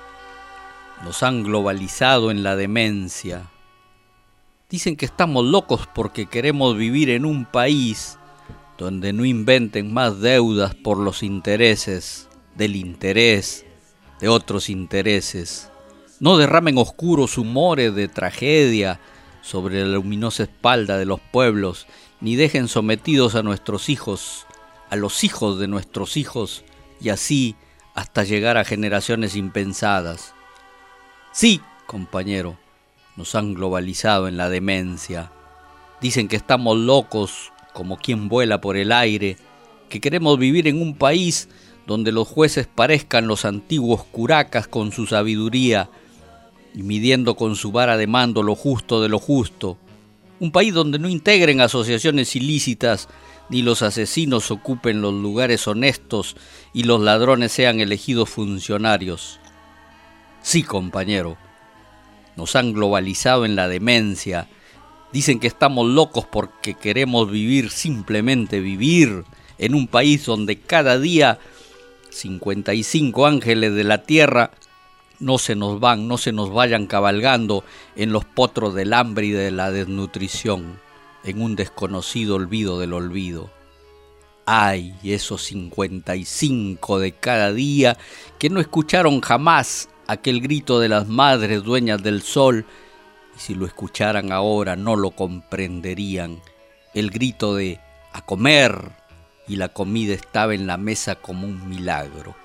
Nos han globalizado en la demencia. Dicen que estamos locos porque queremos vivir en un país donde no inventen más deudas por los intereses del interés de otros intereses. No derramen oscuros humores de tragedia sobre la luminosa espalda de los pueblos, ni dejen sometidos a nuestros hijos, a los hijos de nuestros hijos, y así hasta llegar a generaciones impensadas. Sí, compañero, nos han globalizado en la demencia. Dicen que estamos locos como quien vuela por el aire, que queremos vivir en un país donde los jueces parezcan los antiguos curacas con su sabiduría y midiendo con su vara de mando lo justo de lo justo. Un país donde no integren asociaciones ilícitas, ni los asesinos ocupen los lugares honestos y los ladrones sean elegidos funcionarios. Sí, compañero, nos han globalizado en la demencia. Dicen que estamos locos porque queremos vivir, simplemente vivir, en un país donde cada día cincuenta y cinco ángeles de la tierra no se nos van, no se nos vayan cabalgando en los potros del hambre y de la desnutrición, en un desconocido olvido del olvido. Ay, esos cincuenta y cinco de cada día que no escucharon jamás aquel grito de las madres dueñas del sol, y si lo escucharan ahora no lo comprenderían, el grito de ¡a comer! Y la comida estaba en la mesa como un milagro.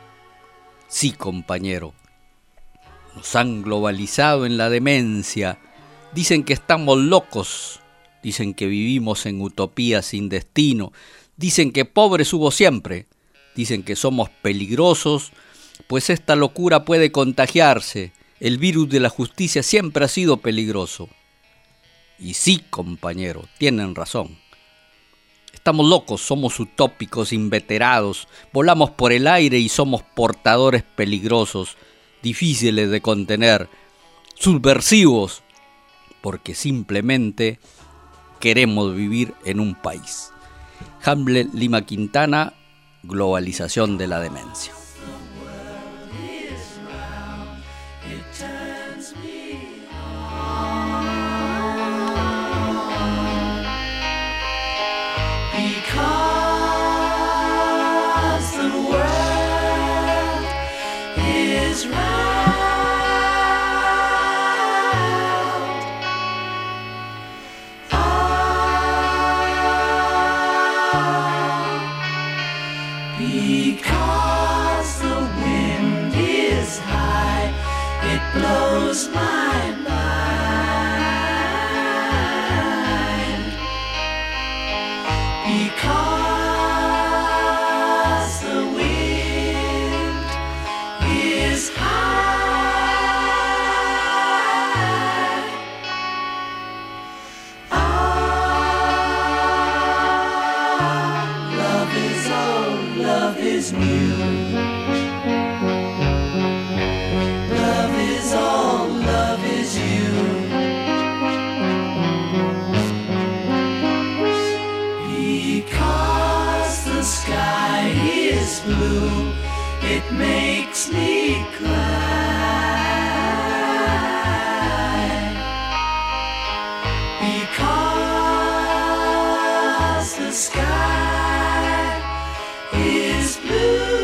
Sí, compañero, nos han globalizado en la demencia. Dicen que estamos locos, dicen que vivimos en utopía sin destino, dicen que pobres hubo siempre, dicen que somos peligrosos, pues esta locura puede contagiarse. El virus de la justicia siempre ha sido peligroso. Y sí, compañero, tienen razón. Estamos locos, somos utópicos, inveterados, volamos por el aire y somos portadores peligrosos, difíciles de contener, subversivos, porque simplemente queremos vivir en un país. Hamlet Lima Quintana, globalización de la demencia. Because the world is round, ah, because the wind is high, it blows my mind. Because the wind is high, ah, love is old, love is new. Love is old, love is you. Because the sky is blue, it makes me cry. Because the sky is blue,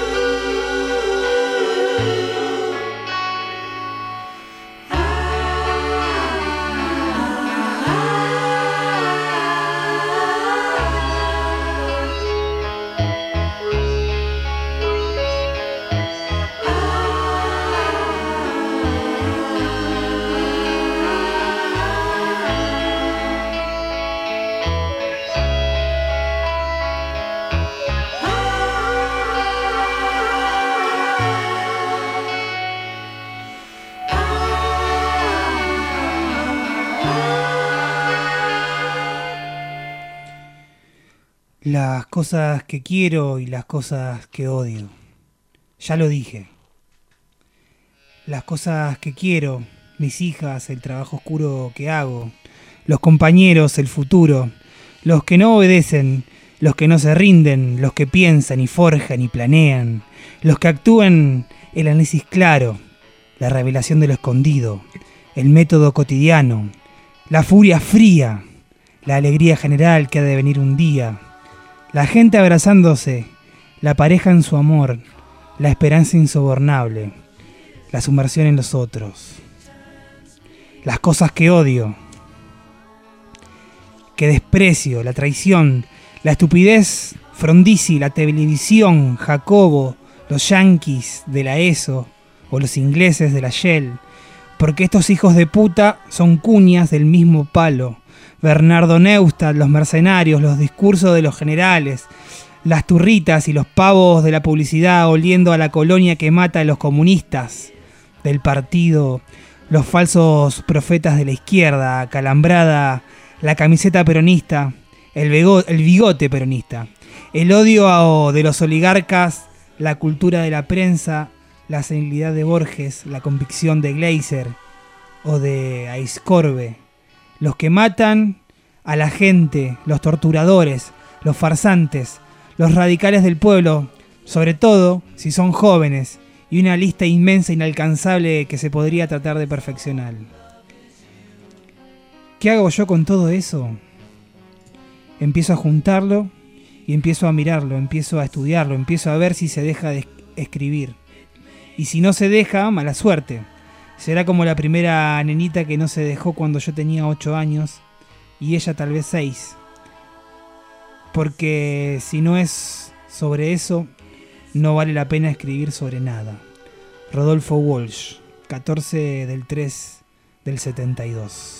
Las cosas que quiero y las cosas que odio. Ya lo dije. Las cosas que quiero, mis hijas, el trabajo oscuro que hago, los compañeros, el futuro, los que no obedecen, los que no se rinden, los que piensan y forjan y planean, los que actúan el análisis claro, la revelación de lo escondido, el método cotidiano, la furia fría, la alegría general que ha de venir un día, la gente abrazándose, la pareja en su amor, la esperanza insobornable, la sumersión en los otros, las cosas que odio, que desprecio, la traición, la estupidez Frondizi, la televisión, Jacobo, los yanquis de la E S O o los ingleses de la Shell, porque estos hijos de puta son cuñas del mismo palo. Bernardo Neustadt, los mercenarios, los discursos de los generales, las turritas y los pavos de la publicidad oliendo a la colonia que mata a los comunistas del partido, los falsos profetas de la izquierda, calambrada, la camiseta peronista, el, bego, el bigote peronista, el odio a, de los oligarcas, la cultura de la prensa, la senilidad de Borges, la convicción de Gleiser o de Aiscorbe, los que matan a la gente, los torturadores, los farsantes, los radicales del pueblo, sobre todo si son jóvenes, y una lista inmensa e inalcanzable que se podría tratar de perfeccionar. ¿Qué hago yo con todo eso? Empiezo a juntarlo y empiezo a mirarlo, empiezo a estudiarlo, empiezo a ver si se deja de escribir. Y si no se deja, mala suerte. Será como la primera nenita que no se dejó cuando yo tenía ocho años y ella tal vez seis. Porque si no es sobre eso, no vale la pena escribir sobre nada. Rodolfo Walsh, catorce del tres del setenta y dos.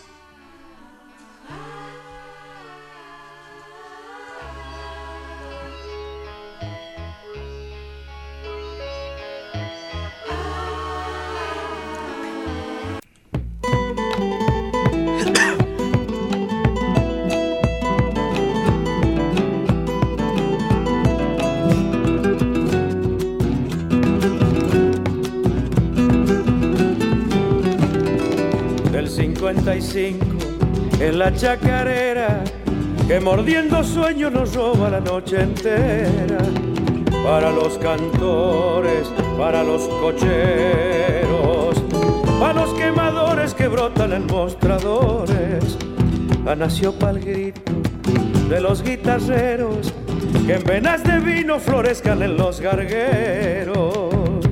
cincuenta y cinco en la chacarera, que mordiendo sueños nos roba la noche entera. Para los cantores, para los cocheros, para los quemadores que brotan en mostradores, nació pa'l grito de los guitarreros, que en venas de vino florezcan en los gargueros.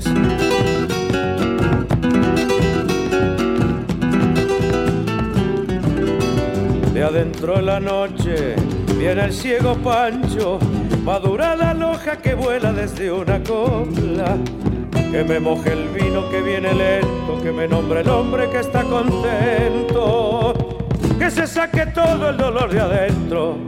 De adentro de la noche viene el ciego Pancho, madura la loja que vuela desde una copla. Que me moje el vino que viene lento, que me nombre el hombre que está contento, que se saque todo el dolor de adentro.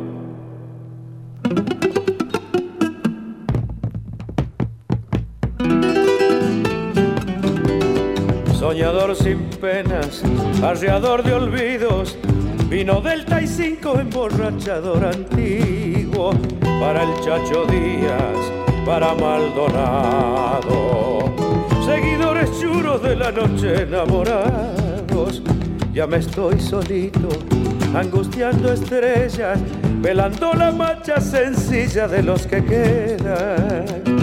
Soñador sin penas, arreador de olvidos, vino del T cinco emborrachador antiguo, para el Chacho Díaz, para Maldonado, seguidores churos de la noche enamorados. Ya me estoy solito, angustiando estrellas, velando la marcha sencilla de los que quedan.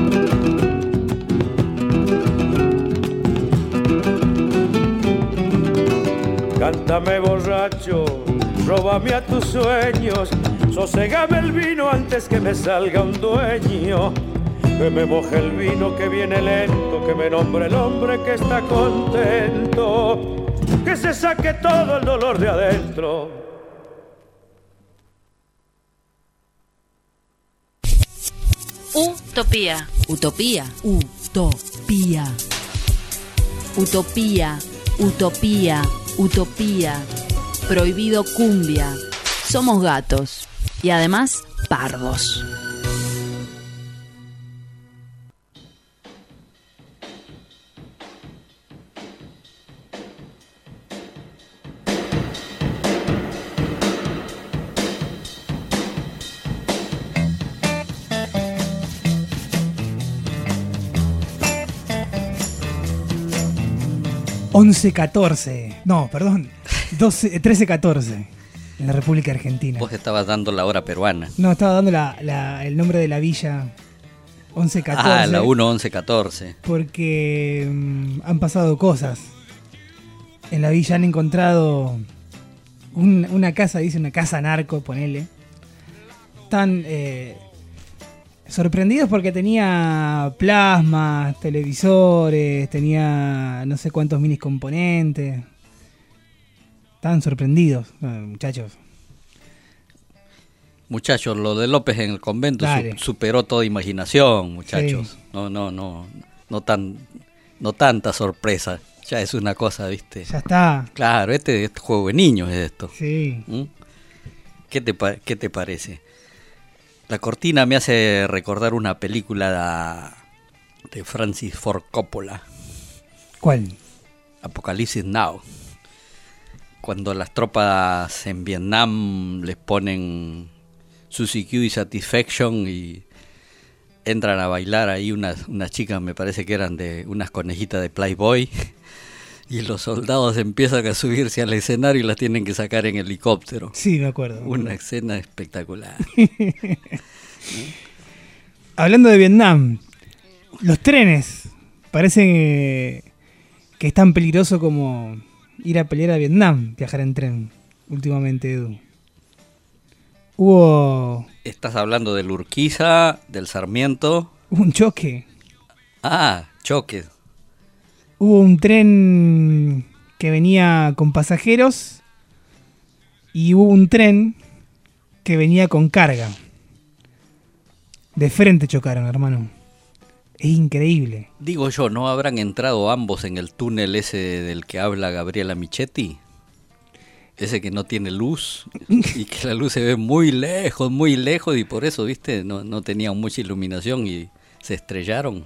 Cántame borracho, róbame a tus sueños, sosegame el vino antes que me salga un dueño. Que me moje el vino que viene lento, que me nombre el hombre que está contento, que se saque todo el dolor de adentro. Utopía. Utopía. Utopía. Utopía. Utopía. Utopía. Prohibido cumbia. Somos gatos. Y además, pardos. once catorce. No, perdón. doce, trece catorce. en la República Argentina. Vos estabas dando la hora peruana. No, estaba dando la, la, el nombre de la villa once catorce. Ah, la uno once catorce. Porque um, han pasado cosas. En la villa han encontrado un, una casa, dice una casa narco, ponele. Están eh, sorprendidos porque tenía plasmas, televisores, tenía no sé cuántos minis componentes. Estaban sorprendidos, muchachos. Muchachos, lo de López en el convento su, superó toda imaginación, muchachos. Sí. No, no, no, no tan, no tanta sorpresa. Ya es una cosa, ¿viste? Ya está. Claro, este, este juego de niños es esto. Sí. ¿Mm? ¿Qué te, qué te parece? La cortina me hace recordar una película de Francis Ford Coppola. ¿Cuál? Apocalipsis Now. Cuando las tropas en Vietnam les ponen Suzy Q y Satisfaction y entran a bailar ahí unas, unas chicas, me parece que eran de unas conejitas de Playboy, y los soldados empiezan a subirse al escenario y las tienen que sacar en helicóptero. Sí, me acuerdo. Me Una acuerdo. escena espectacular. Hablando de Vietnam, los trenes parecen que, que es tan peligroso como ir a pelear a Vietnam, viajar en tren, últimamente, Edu. Hubo... ¿Estás hablando del Urquiza, del Sarmiento? Hubo un choque. Ah, choque. Hubo un tren que venía con pasajeros y hubo un tren que venía con carga. De frente chocaron, hermano. Es increíble. Digo yo, ¿no habrán entrado ambos en el túnel ese del que habla Gabriela Michetti? Ese que no tiene luz y que la luz se ve muy lejos, muy lejos, y por eso, viste, no, no tenían mucha iluminación y se estrellaron.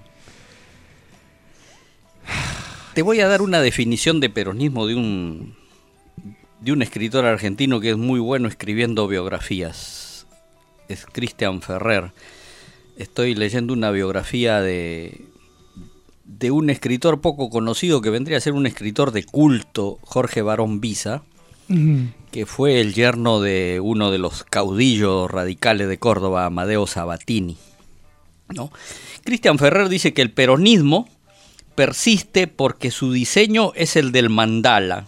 Te voy a dar una definición de peronismo de un, de un escritor argentino que es muy bueno escribiendo biografías. Es Cristian Ferrer. Estoy leyendo una biografía de, de un escritor poco conocido que vendría a ser un escritor de culto, Jorge Barón Visa, uh-huh. que fue el yerno de uno de los caudillos radicales de Córdoba, Amadeo Sabatini, ¿no? Cristian Ferrer dice que el peronismo persiste porque su diseño es el del mandala,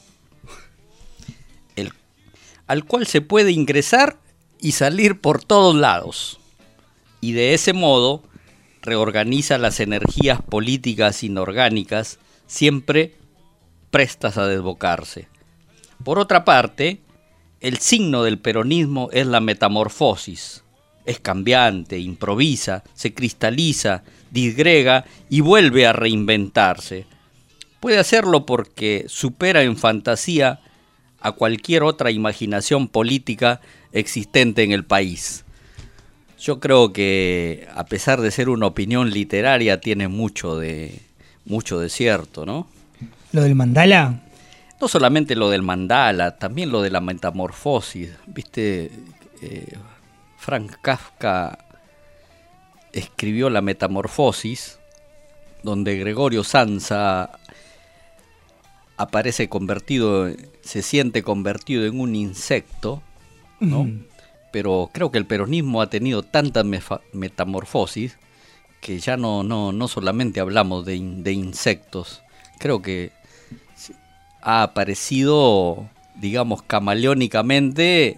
el, al cual se puede ingresar y salir por todos lados. Y de ese modo reorganiza las energías políticas inorgánicas, siempre prestas a desbocarse. Por otra parte, el signo del peronismo es la metamorfosis. Es cambiante, improvisa, se cristaliza, disgrega y vuelve a reinventarse. Puede hacerlo porque supera en fantasía a cualquier otra imaginación política existente en el país. Yo creo que, a pesar de ser una opinión literaria, tiene mucho de, mucho de cierto, ¿no? ¿Lo del mandala? No solamente lo del mandala, también lo de la metamorfosis. Viste, eh, Franz Kafka escribió La Metamorfosis, donde Gregorio Samsa aparece convertido, se siente convertido en un insecto, ¿no? Uh-huh. Pero creo que el peronismo ha tenido tanta mefa- metamorfosis que ya no, no, no solamente hablamos de, in, de insectos. Creo que ha aparecido, digamos, camaleónicamente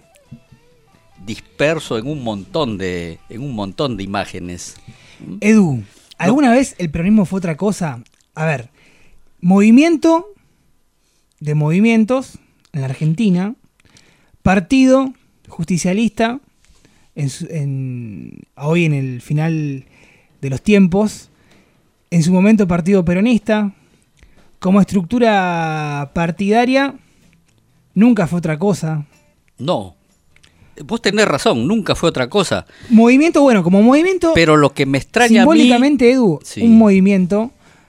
disperso en un montón de, en un montón de imágenes. Edu, ¿alguna no. vez el peronismo fue otra cosa? A ver, movimiento de movimientos en la Argentina, partido justicialista, en, en, hoy en el final de los tiempos, en su momento partido peronista, como estructura partidaria, nunca fue otra cosa. No, vos tenés razón, nunca fue otra cosa. Movimiento, bueno, como movimiento... Pero lo que me extraña simbólicamente, a mí... Edu, sí. un movimiento,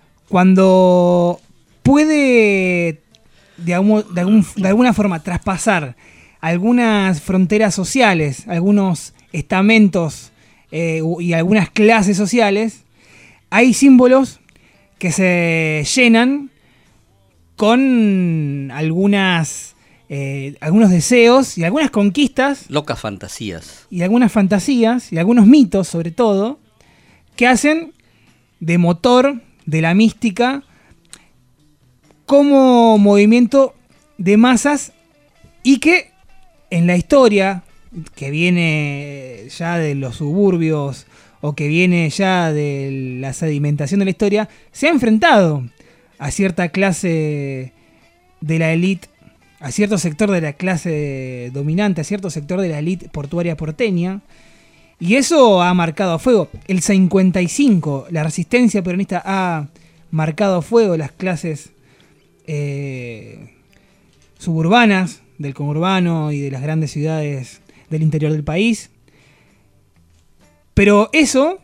cuando puede, de, algún, de, algún, de alguna forma, traspasar algunas fronteras sociales, algunos estamentos eh, y algunas clases sociales, hay símbolos que se llenan con algunas eh, algunos deseos y algunas conquistas. Locas fantasías. Y algunas fantasías y algunos mitos, sobre todo, que hacen de motor de la mística como movimiento de masas y que en la historia, que viene ya de los suburbios o que viene ya de la sedimentación de la historia, se ha enfrentado a cierta clase de la élite, a cierto sector de la clase dominante, a cierto sector de la élite portuaria porteña, y eso ha marcado a fuego. El cincuenta y cinco, la resistencia peronista ha marcado a fuego las clases eh, suburbanas del conurbano y de las grandes ciudades del interior del país. Pero eso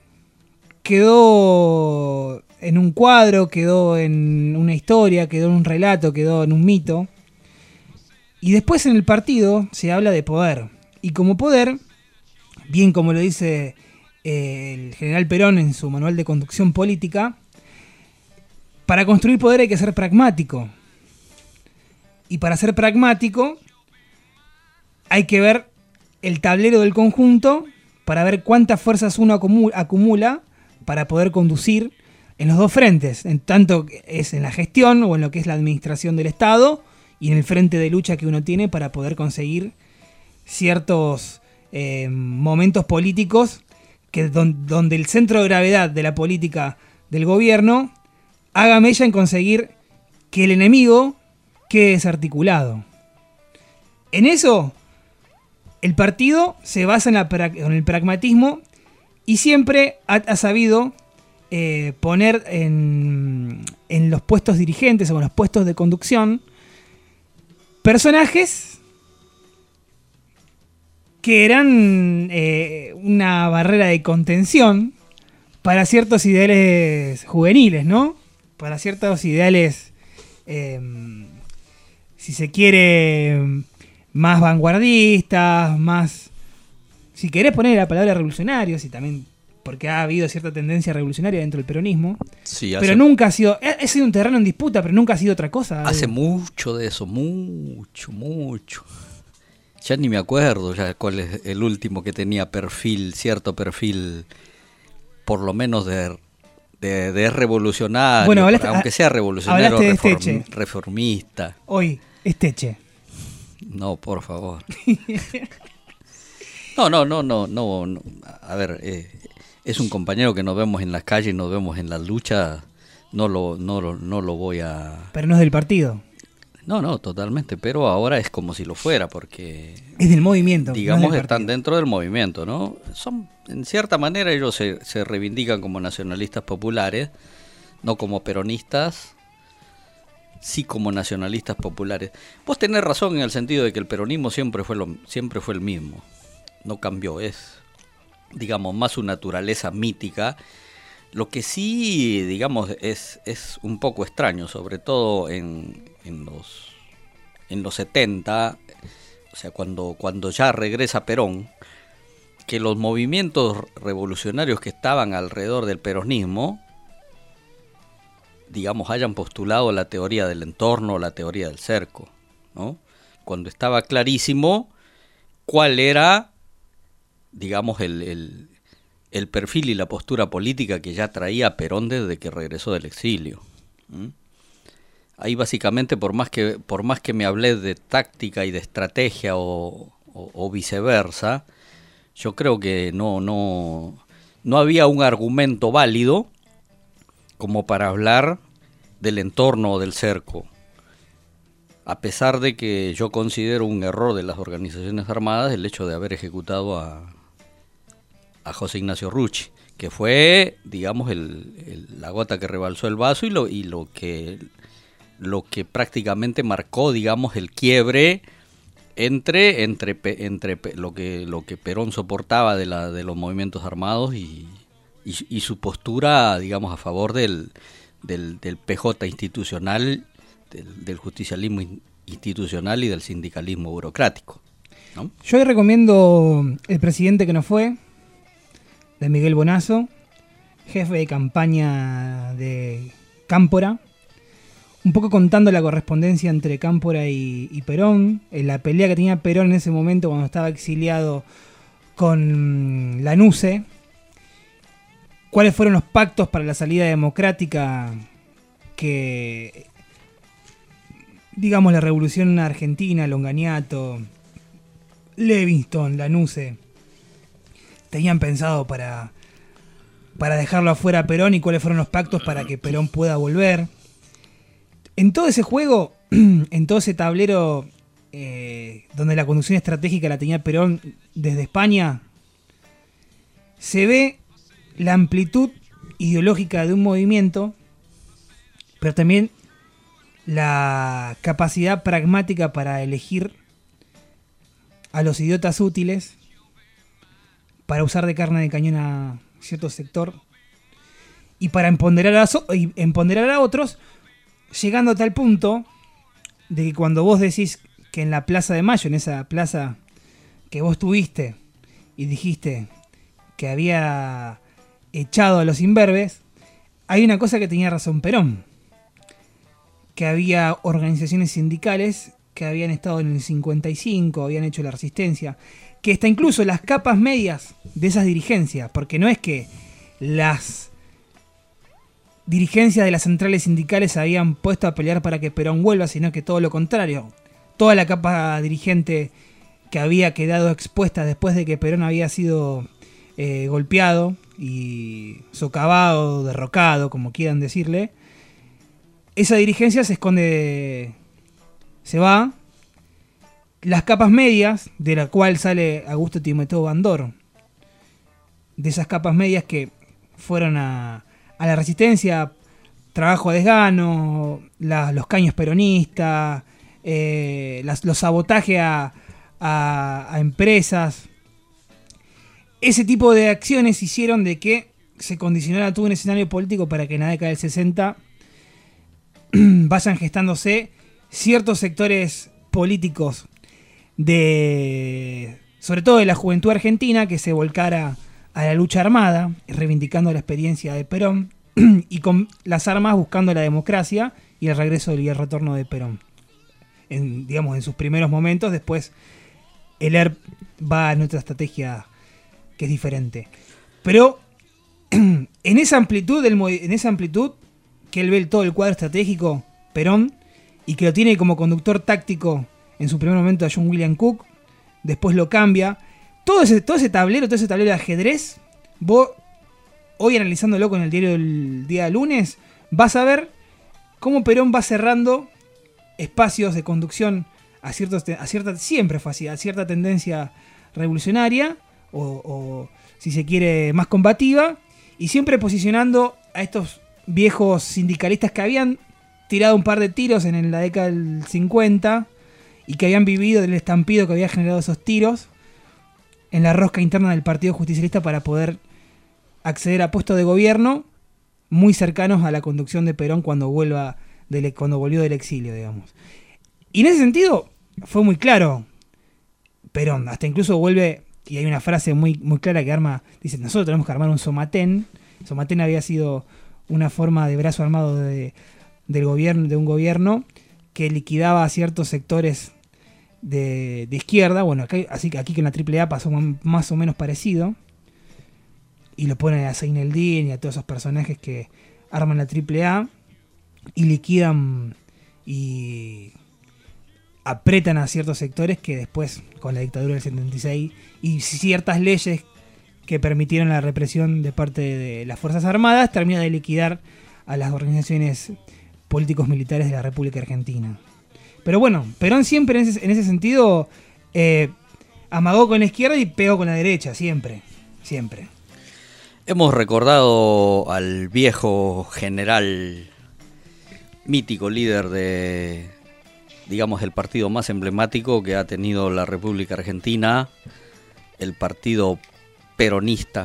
quedó en un cuadro, quedó en una historia, quedó en un relato, quedó en un mito. Y después en el partido se habla de poder. Y como poder, bien como lo dice eh, el general Perón en su manual de conducción política, para construir poder hay que ser pragmático. Y para ser pragmático hay que ver el tablero del conjunto para ver cuántas fuerzas uno acumula para poder conducir en los dos frentes, en tanto es en la gestión o en lo que es la administración del Estado y en el frente de lucha que uno tiene para poder conseguir ciertos eh, momentos políticos que don, donde el centro de gravedad de la política del gobierno haga mella en conseguir que el enemigo quede desarticulado. En eso, el partido se basa en, la, en el pragmatismo y siempre ha, ha sabido eh, poner en, en los puestos dirigentes o en los puestos de conducción personajes que eran eh, una barrera de contención para ciertos ideales juveniles, ¿no? Para ciertos ideales, eh, si se quiere, más vanguardistas, más... Si querés poner la palabra revolucionarios, y también porque ha habido cierta tendencia revolucionaria dentro del peronismo, sí, hace, pero nunca ha sido... Ha sido un terreno en disputa, pero nunca ha sido otra cosa. Hace mucho de eso, mucho, mucho. Ya ni me acuerdo ya cuál es el último que tenía perfil, cierto perfil, por lo menos de... De, de revolucionario, bueno, hablaste, aunque sea revolucionario, reform, reformista. Hoy, Esteche. No, por favor. No, no, no, no, no, no. A ver, eh, es un compañero que nos vemos en las calles, nos vemos en las luchas, no lo, no lo, no lo voy a... Pero no es del partido. No, no, totalmente, pero ahora es como si lo fuera, porque... Es del movimiento. Digamos, no están dentro del movimiento, ¿no? Son, en cierta manera, ellos se, se reivindican como nacionalistas populares, no como peronistas, sí como nacionalistas populares. Vos tenés razón en el sentido de que el peronismo siempre fue, lo, siempre fue el mismo, no cambió, es, digamos, más su naturaleza mítica. Lo que sí, digamos, es, es un poco extraño, sobre todo en, en los en los setenta, o sea, cuando, cuando ya regresa Perón, que los movimientos revolucionarios que estaban alrededor del peronismo, digamos, hayan postulado la teoría del entorno, la teoría del cerco, ¿no? Cuando estaba clarísimo cuál era, digamos, el... el el perfil y la postura política que ya traía Perón desde que regresó del exilio. ¿Mm? Ahí básicamente, por más que por más que me hablé de táctica y de estrategia o, o, o viceversa, yo creo que no, no, no había un argumento válido como para hablar del entorno o del cerco. A pesar de que yo considero un error de las organizaciones armadas el hecho de haber ejecutado a a José Ignacio Rucci, que fue, digamos, el, el, la gota que rebalsó el vaso y lo y lo que lo que prácticamente marcó, digamos, el quiebre entre entre entre lo que lo que Perón soportaba de la de los movimientos armados y, y, y su postura, digamos, a favor del del, del P J institucional, del, del justicialismo institucional y del sindicalismo burocrático, ¿no? Yo le recomiendo El presidente que no fue, de Miguel Bonazo, jefe de campaña de Cámpora, un poco contando la correspondencia entre Cámpora y, y Perón, en la pelea que tenía Perón en ese momento cuando estaba exiliado con Lanusse, cuáles fueron los pactos para la salida democrática que, digamos, la revolución argentina, Longaniato, Levingston, Lanusse, tenían pensado para, para dejarlo afuera a Perón, y cuáles fueron los pactos para que Perón pueda volver. En todo ese juego, en todo ese tablero eh, donde la conducción estratégica la tenía Perón desde España, se ve la amplitud ideológica de un movimiento, pero también la capacidad pragmática para elegir a los idiotas útiles para usar de carne de cañón a cierto sector y para empoderar a, so- y empoderar a otros, llegando a tal punto de que cuando vos decís que en la Plaza de Mayo, en esa plaza que vos tuviste y dijiste que había echado a los imberbes, hay una cosa que tenía razón Perón, que había organizaciones sindicales que habían estado en el cincuenta y cinco, habían hecho la resistencia, que está incluso las capas medias de esas dirigencias, porque no es que las dirigencias de las centrales sindicales se habían puesto a pelear para que Perón vuelva, sino que todo lo contrario. Toda la capa dirigente que había quedado expuesta después de que Perón había sido eh, golpeado y socavado, derrocado, como quieran decirle, esa dirigencia se esconde, se va. Las capas medias, de la cual sale Augusto Timoteo Bandor, de esas capas medias que fueron a, a la resistencia, trabajo a desgano, la, los caños peronistas, eh, las, los sabotajes a, a, a empresas. Ese tipo de acciones hicieron de que se condicionara todo un escenario político para que en la década del sesenta vayan gestándose ciertos sectores políticos, de sobre todo de la juventud argentina, que se volcara a la lucha armada, reivindicando la experiencia de Perón, y con las armas buscando la democracia y el regreso y el retorno de Perón. En, digamos, en sus primeros momentos. Después el E R P va en otra estrategia que es diferente. Pero en esa amplitud, del, en esa amplitud que él ve todo el cuadro estratégico, Perón, y que lo tiene como conductor táctico en su primer momento a John William Cook, después lo cambia. Todo ese, todo ese tablero, todo ese tablero de ajedrez, vos hoy analizándolo con el diario del día lunes, vas a ver cómo Perón va cerrando espacios de conducción a, ciertos, a cierta, siempre fue así, a cierta tendencia revolucionaria, o, o si se quiere más combativa, y siempre posicionando a estos viejos sindicalistas que habían tirado un par de tiros en la década del cincuenta y que habían vivido del estampido que había generado esos tiros en la rosca interna del Partido Justicialista para poder acceder a puestos de gobierno muy cercanos a la conducción de Perón cuando vuelva del, cuando volvió del exilio, digamos. Y en ese sentido fue muy claro Perón, hasta incluso vuelve, y hay una frase muy, muy clara que arma, dice, nosotros tenemos que armar un somatén. Somatén había sido una forma de brazo armado de, del gobierno, de un gobierno que liquidaba a ciertos sectores de, de izquierda. Bueno, aquí, así que aquí que en la triple A pasó más o menos parecido, y lo ponen a Zein el Din y a todos esos personajes que arman la triple A y liquidan y apretan a ciertos sectores que después, con la dictadura del setenta y seis y ciertas leyes que permitieron la represión de parte de las Fuerzas Armadas, termina de liquidar a las organizaciones políticos militares de la República Argentina. Pero bueno, Perón siempre en ese, en ese sentido eh, amagó con la izquierda y pegó con la derecha, siempre, siempre. Hemos recordado al viejo general, mítico líder de, digamos, el partido más emblemático que ha tenido la República Argentina, el partido peronista.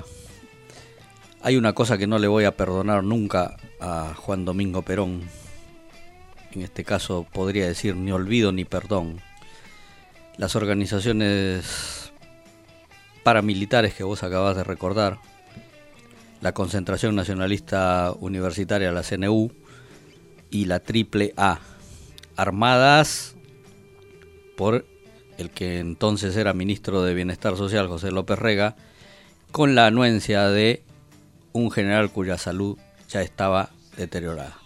Hay una cosa que no le voy a perdonar nunca a Juan Domingo Perón. En este caso podría decir ni olvido ni perdón. Las organizaciones paramilitares que vos acabás de recordar, la Concentración Nacionalista Universitaria, la C N U, y la triple A, armadas por el que entonces era ministro de Bienestar Social, José López Rega, con la anuencia de un general cuya salud ya estaba deteriorada.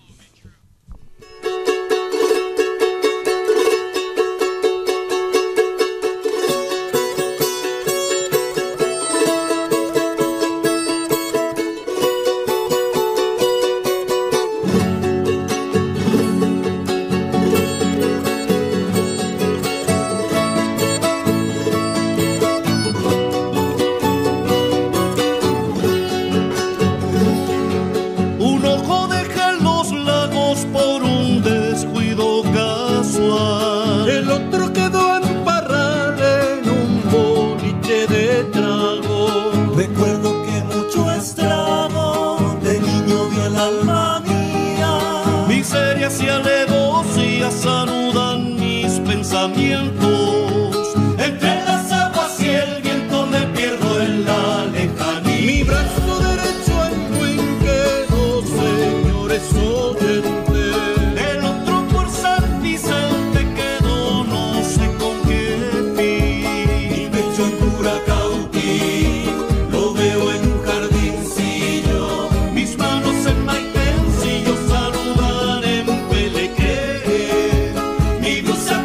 Entre las aguas y el viento me pierdo en la lejanía. Mi brazo derecho en buen quedó, señores oyentes. El otro por San Vicente quedó, no sé con qué fin. Mi pecho en Curacautí, lo veo en un jardincillo. Mis manos en Maitencillo saludan en Pelequé. Mi blusa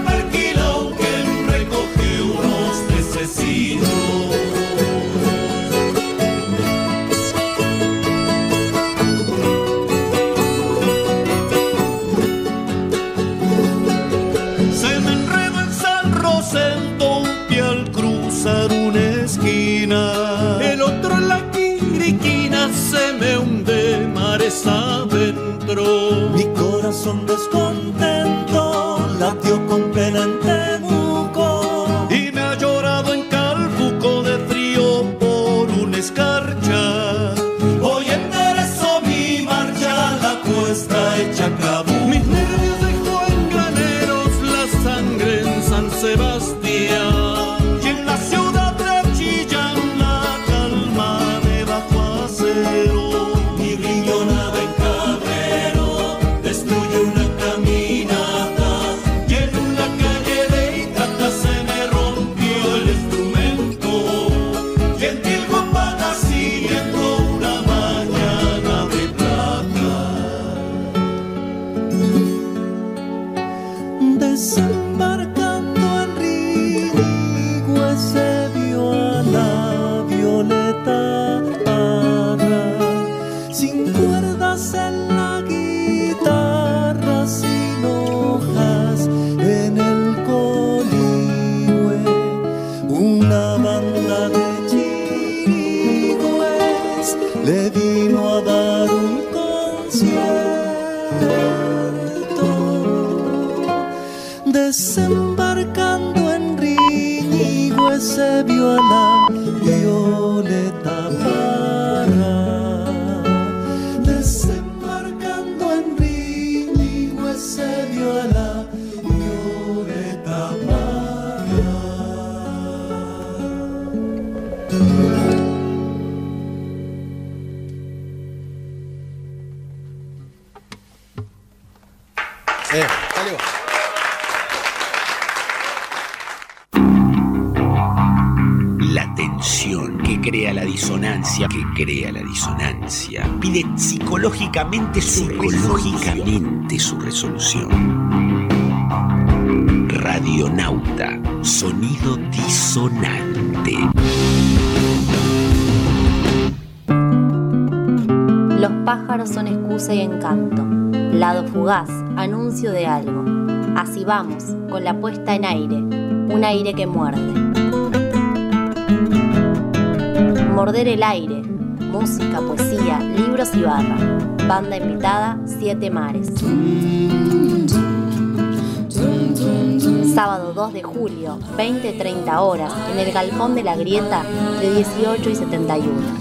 se me enredó en San Rosendo un pie al cruzar una esquina. El otro en la Quiriquina se me hunde mares adentro. Mi corazón descontento latió con pena en Temuco y me ha llorado en Calbuco de frío por una escarcha. Hoy enderezo mi marcha, la cuesta hecha cabú. Mis nervios dejó en graneros la sangre en San Sebastián. Y en la ciudad de Chillán la calma de bajo acero. Mi riñonada en Cabrero destruye una caminata. Y en una calle de Itata se me rompió el instrumento. Y en Tilcopan haciendo una mañana de plata. Desembarcando en Río se vio a la Violeta Parra, sin cuerdas en la guitarra, sin hojas en el coligüe, una banda de chirigües le vino a dar un concierto. Desembarcando en Riñigüe se vio a la Violeta Parra. Desembarcando en Riñigüe se vio a la Violeta Parra. Eh, salió. La tensión que crea la disonancia, que crea la disonancia, pide psicológicamente su psicológicamente su resolución. Radionauta, sonido disonante. Los pájaros son excusa y encanto, lado fugaz, anuncio de algo. Así vamos, con la puesta en aire, un aire que muerde. Morder el aire, música, poesía, libros y barra. Banda invitada, Siete Mares. Sábado dos de julio, veinte treinta horas, en el Galpón de la Grieta, de dieciocho y setenta y uno.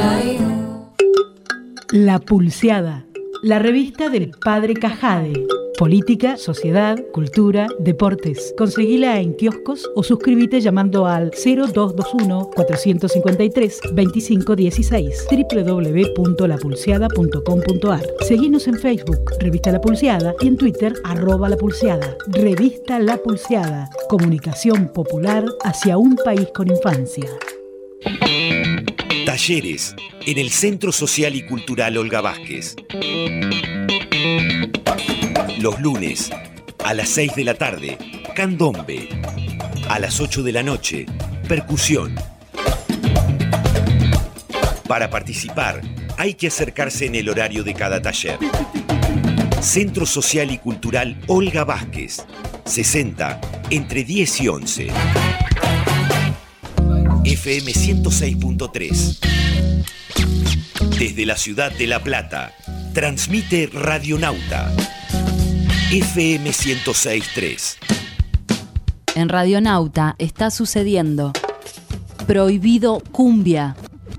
La Pulseada, la revista del Padre Cajade. Política, sociedad, cultura, deportes. Conseguila en kioscos o suscríbete llamando al cero dos dos uno, cuatro cinco tres, dos cinco uno seis doble u doble u doble u punto la pulseada punto com punto a r. Seguinos en Facebook, Revista La Pulseada, y en Twitter, arroba La Pulseada. Revista La Pulseada. Comunicación popular hacia un país con infancia. Talleres en el Centro Social y Cultural Olga Vázquez. Los lunes, a las seis de la tarde, candombe. A las ocho de la noche, percusión. Para participar, hay que acercarse en el horario de cada taller. Centro Social y Cultural Olga Vázquez, sesenta, entre diez y once. F M ciento seis punto tres. Desde la ciudad de La Plata, transmite Radionauta. F M ciento seis punto tres. En Radionauta está sucediendo Prohibido Cumbia.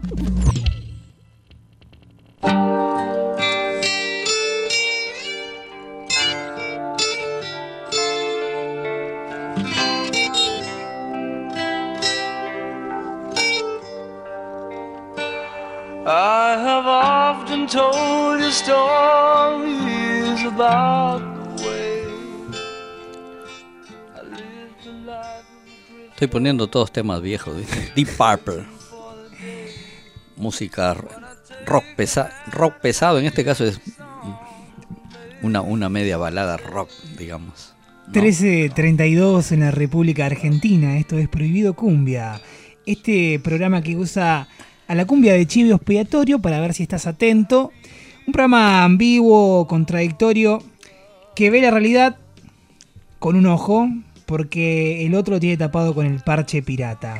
I have often told you stories about the way I lived a life. Estoy poniendo todos temas viejos, ¿viste? Deep Purple. Música rock, pesa, rock pesado, en este caso es una, una media balada rock, digamos, ¿no? trece treinta y dos en la República Argentina, esto es Prohibido Cumbia. Este programa que usa a la cumbia de chivo expiatorio para ver si estás atento. Un programa ambiguo, contradictorio, que ve la realidad con un ojo, porque el otro tiene tapado con el parche pirata.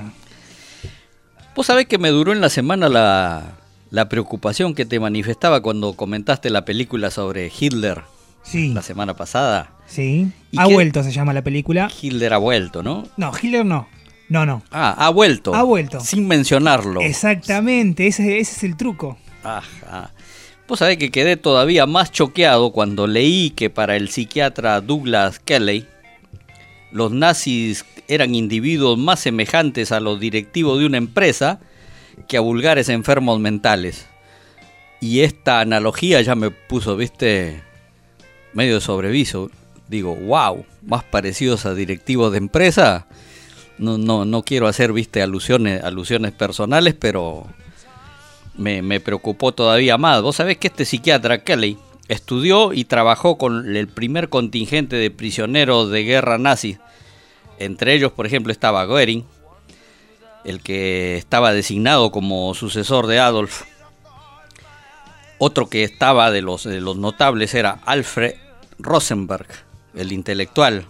Vos sabés que me duró en la semana la, la preocupación que te manifestaba cuando comentaste la película sobre Hitler. Sí. La semana pasada. Sí. ¿Y Ha qué? vuelto se llama la película. Hitler ha vuelto, ¿no? No, Hitler no. No, no. Ah, ha vuelto. Ha vuelto. Sin mencionarlo. Exactamente, ese, ese es el truco. Ajá. Vos sabés que quedé todavía más choqueado cuando leí que para el psiquiatra Douglas Kelly, los nazis eran individuos más semejantes a los directivos de una empresa que a vulgares enfermos mentales. Y esta analogía ya me puso, viste, medio de sobreviso. Digo, wow, más parecidos a directivos de empresa. No, no, no quiero hacer, viste, alusiones, alusiones personales, pero me, me preocupó todavía más. Vos sabés que este psiquiatra Kelly estudió y trabajó con el primer contingente de prisioneros de guerra nazis. Entre ellos, por ejemplo, estaba Goering, el que estaba designado como sucesor de Adolf. Otro que estaba de los, de los notables era Alfred Rosenberg, el intelectual.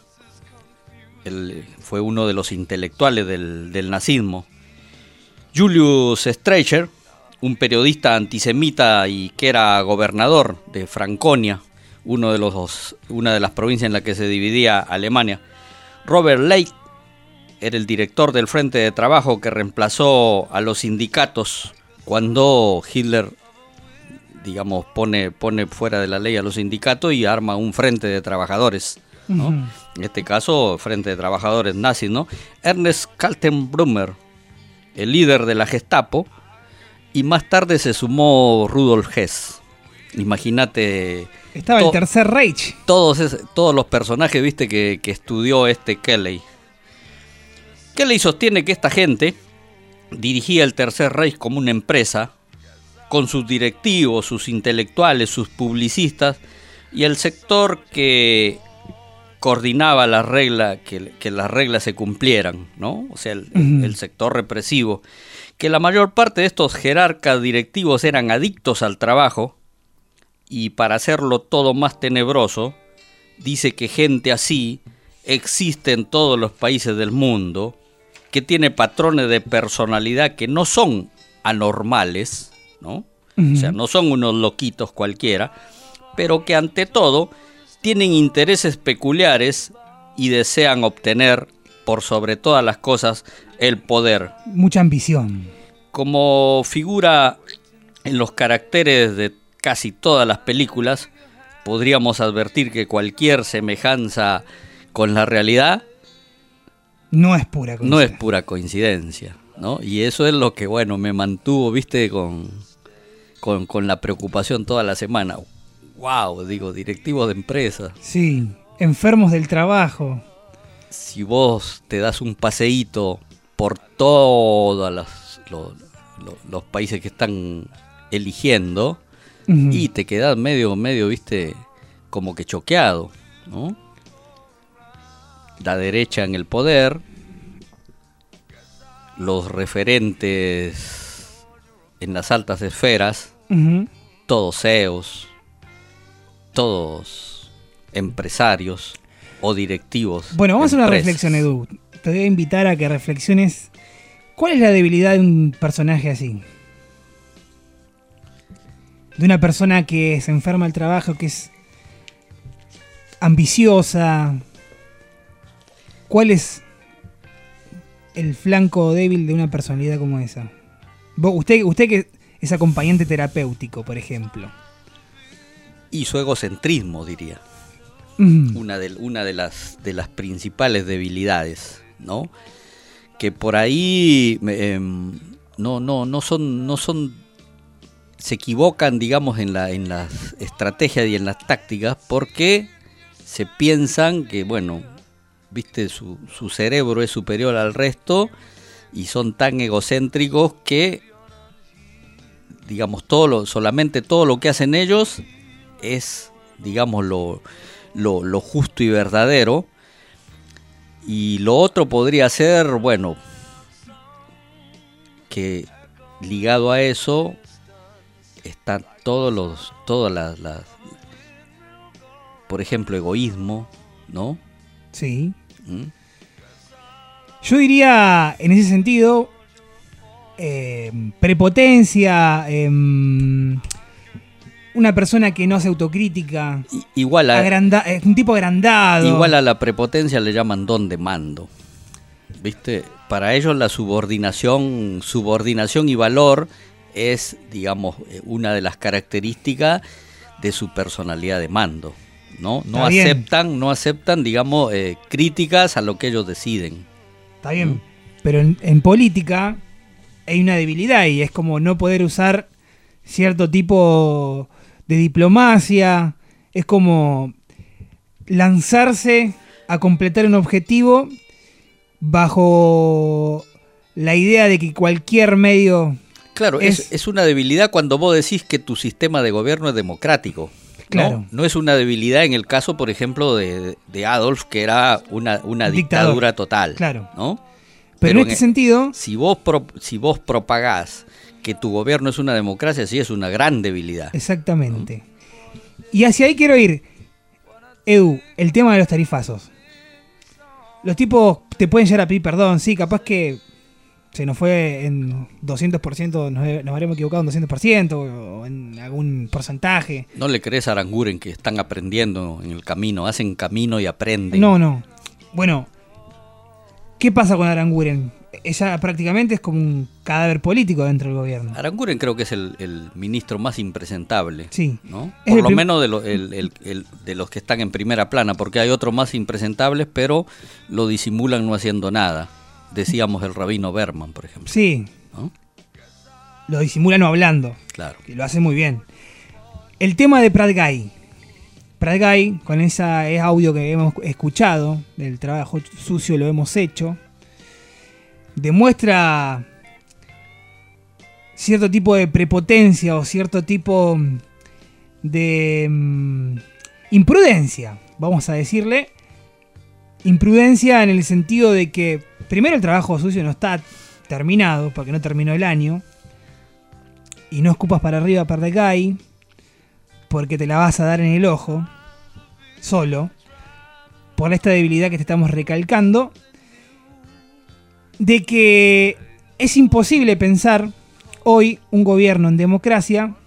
Él fue uno de los intelectuales del, del nazismo. Julius Streicher, un periodista antisemita y que era gobernador de Franconia, uno de los, una de las provincias en la que se dividía Alemania. Robert Ley era el director del Frente de Trabajo que reemplazó a los sindicatos cuando Hitler, digamos, pone, pone fuera de la ley a los sindicatos y arma un frente de trabajadores, ¿no? Uh-huh. En este caso, Frente de Trabajadores nazis, ¿no? Ernest Kaltenbrunner, el líder de la Gestapo, y más tarde se sumó Rudolf Hess. Imagínate. Estaba to- el Tercer Reich. Todos, ese, todos los personajes, viste, que, que estudió este Kelly. Kelly sostiene que esta gente dirigía el Tercer Reich como una empresa, con sus directivos, sus intelectuales, sus publicistas, y el sector que coordinaba las reglas, que, que las reglas se cumplieran, ¿no? O sea, el, uh-huh. el sector represivo, que la mayor parte de estos jerarcas directivos eran adictos al trabajo, y para hacerlo todo más tenebroso, dice que gente así existe en todos los países del mundo, que tiene patrones de personalidad que no son anormales, ¿no? Uh-huh. O sea, no son unos loquitos cualquiera, pero que ante todo tienen intereses peculiares y desean obtener, por sobre todas las cosas, el poder. Mucha ambición. Como figura en los caracteres de casi todas las películas, podríamos advertir que cualquier semejanza con la realidad no es pura coincidencia. No es pura coincidencia, ¿no? Y eso es lo que, bueno, me mantuvo, viste, con, con, con la preocupación toda la semana. Wow, digo, directivos de empresas. Sí, enfermos del trabajo. Si vos te das un paseíto por todos los, los, los, los países que están eligiendo, uh-huh, y te quedás medio, medio, viste, como que choqueado, ¿no? La derecha en el poder, los referentes en las altas esferas, uh-huh, todos C E Os, todos empresarios o directivos. Bueno, vamos a una empresas. reflexión, Edu. Te voy a invitar a que reflexiones. ¿Cuál es la debilidad de un personaje así? De una persona que se enferma al trabajo, que es ambiciosa. ¿Cuál es el flanco débil de una personalidad como esa? Vos, usted, usted que es acompañante terapéutico, por ejemplo. Y su egocentrismo, diría. Mm. Una, de, una de, las, de las principales debilidades, ¿no? Que por ahí eh, no, no, no son, no son, se equivocan, digamos, en la, en las estrategias y en las tácticas, porque se piensan que, bueno, viste, su, su cerebro es superior al resto y son tan egocéntricos que, digamos, todo lo, solamente todo lo que hacen ellos es, digamos, lo, lo, lo justo y verdadero, y lo otro podría ser, bueno, que ligado a eso están todos los, todas las, las, por ejemplo, egoísmo, ¿no? Sí. ¿Mm? Yo diría, en ese sentido, eh, prepotencia, eh, una persona que no hace autocrítica, igual a, agranda, es un tipo agrandado. Igual a la prepotencia le llaman don de mando, ¿viste? Para ellos la subordinación, subordinación y valor es, digamos, una de las características de su personalidad de mando, ¿no? No Está aceptan, bien. no aceptan, digamos, eh, críticas a lo que ellos deciden. Está bien, ¿Mm? Pero en, en política hay una debilidad y es como no poder usar cierto tipo de diplomacia, es como lanzarse a completar un objetivo bajo la idea de que cualquier medio... Claro, es, es, es una debilidad cuando vos decís que tu sistema de gobierno es democrático. Claro. No, no es una debilidad en el caso, por ejemplo, de, de Adolf, que era una, una dictadura total. Claro. ¿no? Pero, Pero en este en, sentido... Si vos, pro, si vos propagás que tu gobierno es una democracia, sí es una gran debilidad. Exactamente. ¿no? Y hacia ahí quiero ir. Edu, el tema de los tarifazos. Los tipos te pueden llegar a pedir perdón, sí, capaz que se nos fue en doscientos por ciento, nos, nos habremos equivocado en doscientos por ciento o en algún porcentaje. No le crees a Aranguren que están aprendiendo en el camino, hacen camino y aprenden. No, no. Bueno, ¿qué pasa con Aranguren? Ella prácticamente es como un cadáver político dentro del gobierno. Aranguren creo que es el, el ministro más impresentable. Sí. ¿no? Por lo prim- menos de, lo, el, el, el, de los que están en primera plana, porque hay otros más impresentables, pero lo disimulan no haciendo nada. Decíamos el rabino Berman, por ejemplo. Sí. ¿no? Lo disimulan no hablando. Claro. Que lo hace muy bien. El tema de Prat Gai. Prat Gai, con ese audio que hemos escuchado, del trabajo sucio lo hemos hecho, demuestra cierto tipo de prepotencia o cierto tipo de um, imprudencia, vamos a decirle. Imprudencia en el sentido de que primero el trabajo sucio no está terminado porque no terminó el año y no escupas para arriba Prat Gai porque te la vas a dar en el ojo solo por esta debilidad que te estamos recalcando, de que es imposible pensar hoy un gobierno en democracia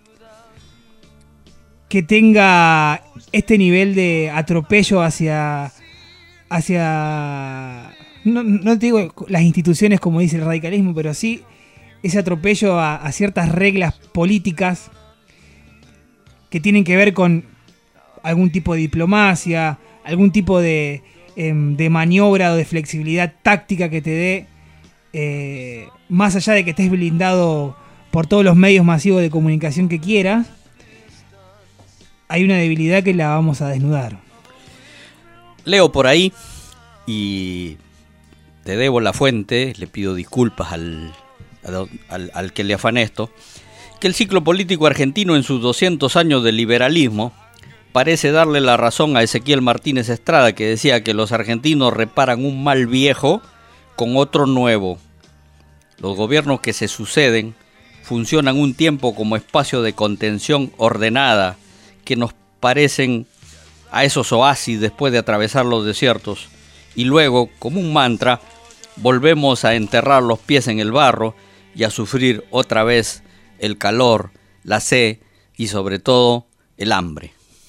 que tenga este nivel de atropello hacia hacia no, no te digo las instituciones como dice el radicalismo, pero sí ese atropello a, a ciertas reglas políticas que tienen que ver con algún tipo de diplomacia, algún tipo de, eh, de maniobra o de flexibilidad táctica que te dé, eh, más allá de que estés blindado por todos los medios masivos de comunicación que quieras, hay una debilidad que la vamos a desnudar. Leo por ahí y te debo la fuente, le pido disculpas al, al, al que le afané esto, que el ciclo político argentino en sus doscientos años de liberalismo parece darle la razón a Ezequiel Martínez Estrada, que decía que los argentinos reparan un mal viejo con otro nuevo. Los gobiernos que se suceden funcionan un tiempo como espacio de contención ordenada que nos parecen a esos oasis después de atravesar los desiertos, y luego, como un mantra, volvemos a enterrar los pies en el barro y a sufrir otra vez el calor, la sed y sobre todo el hambre.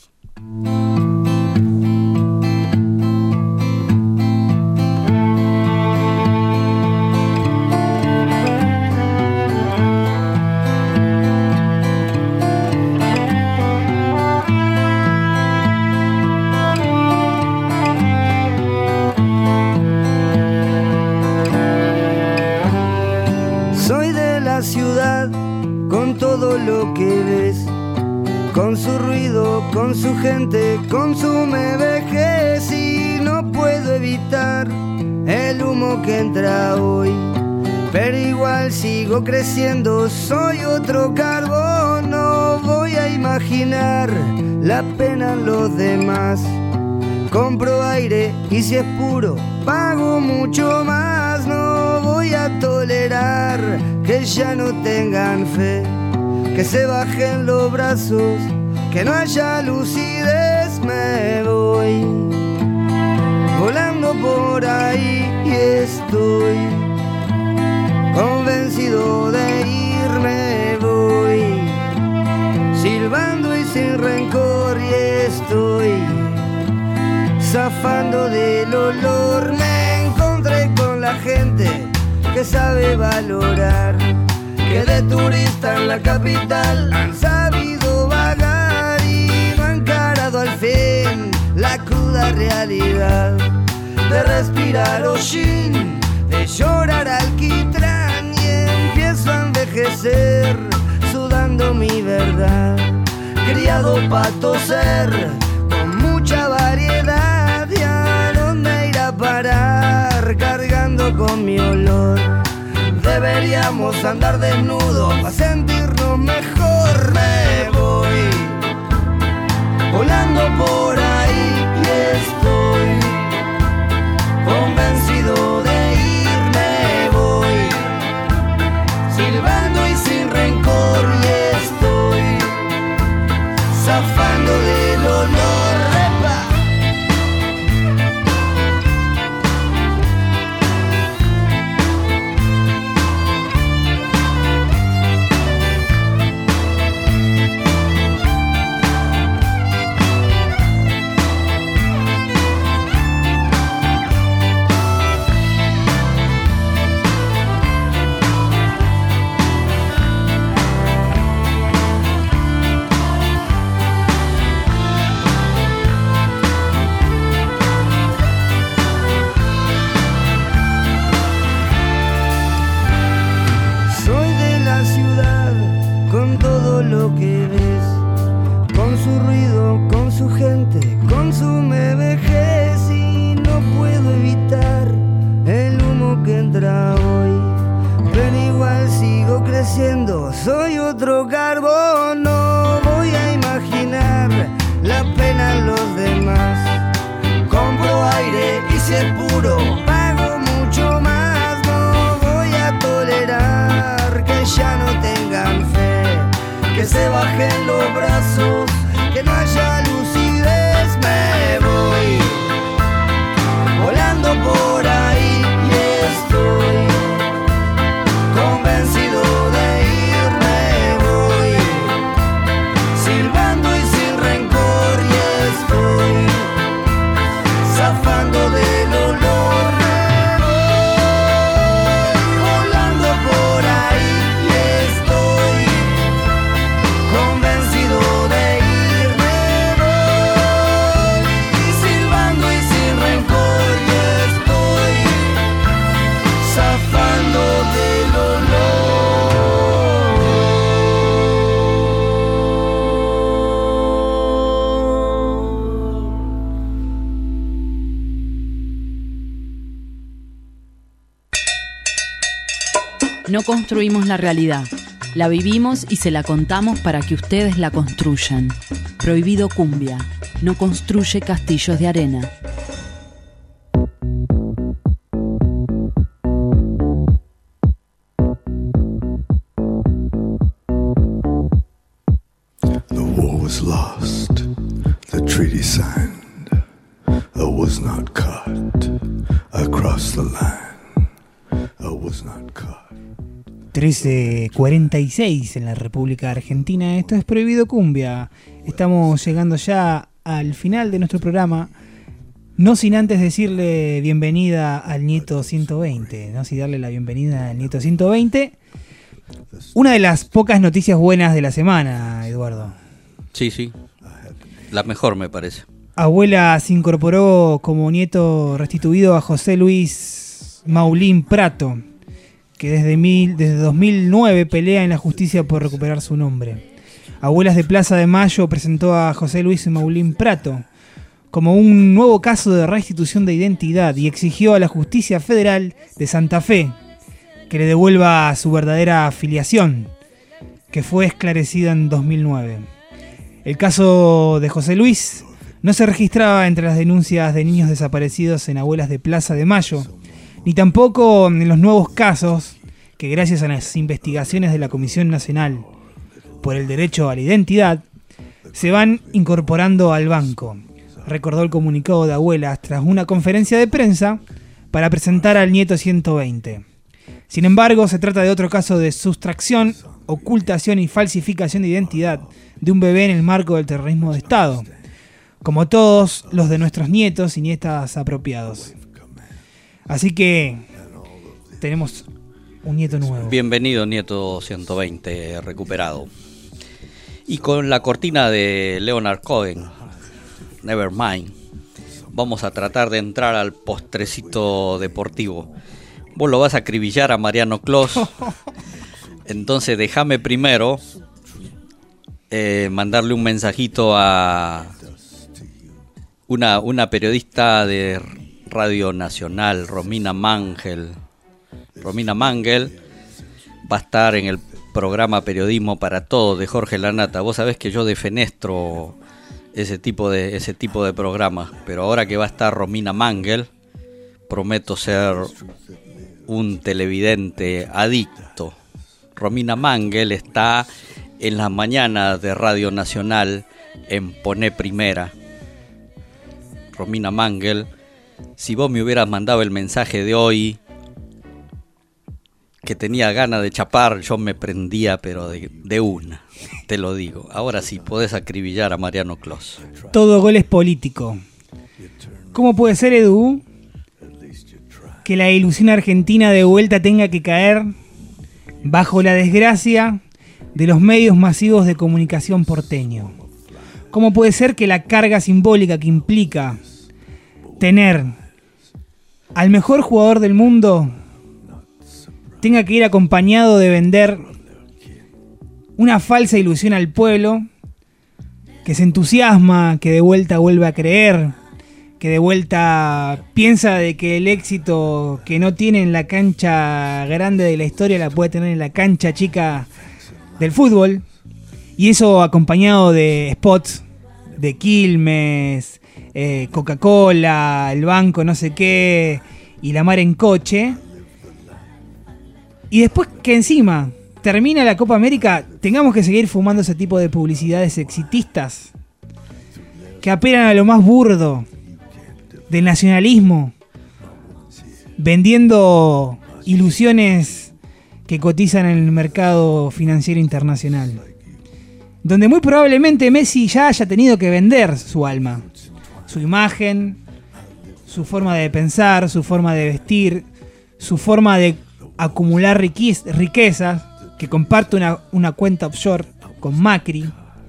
Soy de la ciudad con todo lo que ves, con su ruido, con su gente, con su me vejez, y no puedo evitar el humo que entra hoy, pero igual sigo creciendo, soy otro carbón, no voy a imaginar la pena en los demás, compro aire y si es puro pago mucho más, no voy a tolerar que ya no tengan fe, que se bajen los brazos, que no haya lucidez, me voy volando por ahí y estoy convencido de irme, voy silbando y sin rencor y estoy zafando del olor, me encontré con la gente que sabe valorar, que de turista en la capital han sabido vagar y no han encarado al fin la cruda realidad de respirar hollín, de llorar alquitrán, y empiezo a envejecer sudando mi verdad, criado pa' toser con mucha variedad, y a dónde ir a parar cargando con mi olor. Deberíamos andar desnudos para sentirnos mejor, me voy volando por ahí y estoy convencido de irme, voy silbando y sin rencor y estoy zafando del olor, repa. Soy otro carbón, no voy a imaginar la pena en los demás, compro aire y si es puro pago mucho más, no voy a tolerar que ya no tengan fe, que se bajen los brazos, que no haya lucidez, me voy volando por ahí y estoy convencido de irme, voy No construimos la realidad, la vivimos y se la contamos para que ustedes la construyan. Prohibido Cumbia, no construye castillos de arena. The war was lost, the treaty signed, I was not caught, I crossed the line, I was not caught. trece cuarenta y seis en la República Argentina. Esto es Prohibido Cumbia. Estamos llegando ya al final de nuestro programa. No sin antes decirle bienvenida al Nieto ciento veinte. No sin darle la bienvenida al Nieto ciento veinte. Una de las pocas noticias buenas de la semana, Eduardo. Sí, sí. La mejor, me parece. Abuela se incorporó como nieto restituido a José Luis Maulín Prato, que desde, mil, desde dos mil nueve pelea en la justicia por recuperar su nombre. Abuelas de Plaza de Mayo presentó a José Luis Maulín Prato como un nuevo caso de restitución de identidad y exigió a la Justicia Federal de Santa Fe que le devuelva su verdadera afiliación, que fue esclarecida en dos mil nueve. El caso de José Luis no se registraba entre las denuncias de niños desaparecidos en Abuelas de Plaza de Mayo, ni tampoco en los nuevos casos que, gracias a las investigaciones de la Comisión Nacional por el Derecho a la Identidad, se van incorporando al banco, recordó el comunicado de Abuelas tras una conferencia de prensa para presentar al Nieto ciento veinte. Sin embargo, se trata de otro caso de sustracción, ocultación y falsificación de identidad de un bebé en el marco del terrorismo de Estado, como todos los de nuestros nietos y nietas apropiados. Así que tenemos un nieto nuevo. Bienvenido, Nieto ciento veinte recuperado. Y con la cortina de Leonard Cohen, Nevermind, vamos a tratar de entrar al postrecito deportivo. Vos lo vas a acribillar a Mariano Clos. Entonces déjame primero eh, mandarle un mensajito a una, una periodista de Radio Nacional, Romina Mangel. Romina Mangel va a estar en el programa Periodismo para Todos de Jorge Lanata. Vos sabés que yo defenestro ese tipo de, ese tipo de programas, pero ahora que va a estar Romina Mangel, prometo ser un televidente adicto. Romina Mangel está en las mañanas de Radio Nacional en Poné Primera. Romina Mangel, si vos me hubieras mandado el mensaje de hoy, que tenía ganas de chapar, yo me prendía, pero de, de una, te lo digo. Ahora sí, podés acribillar a Mariano Clos. Todo gol es político. ¿Cómo puede ser, Edu, que la ilusión argentina de vuelta tenga que caer bajo la desgracia de los medios masivos de comunicación porteño? ¿Cómo puede ser que la carga simbólica que implica tener al mejor jugador del mundo tenga que ir acompañado de vender una falsa ilusión al pueblo que se entusiasma, que de vuelta vuelve a creer, que de vuelta piensa de que el éxito que no tiene en la cancha grande de la historia la puede tener en la cancha chica del fútbol? Y eso acompañado de spots de Quilmes, eh, Coca-Cola, el banco no sé qué y la mar en coche. Y después que encima termina la Copa América, tengamos que seguir fumando ese tipo de publicidades exitistas que apelan a lo más burdo del nacionalismo, vendiendo ilusiones que cotizan en el mercado financiero internacional, donde muy probablemente Messi ya haya tenido que vender su alma, su imagen, su forma de pensar, su forma de vestir, su forma de acumular riquez, riquezas, que comparte una, una cuenta offshore con Macri.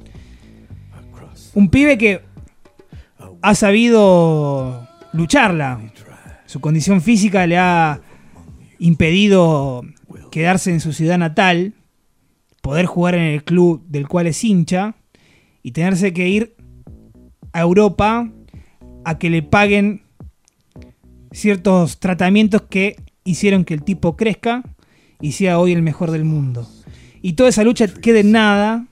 Un pibe que ha sabido lucharla. Su condición física le ha impedido quedarse en su ciudad natal, poder jugar en el club del cual es hincha y tenerse que ir a Europa a que le paguen ciertos tratamientos que hicieron que el tipo crezca y sea hoy el mejor del mundo. Y toda esa lucha queda en nada,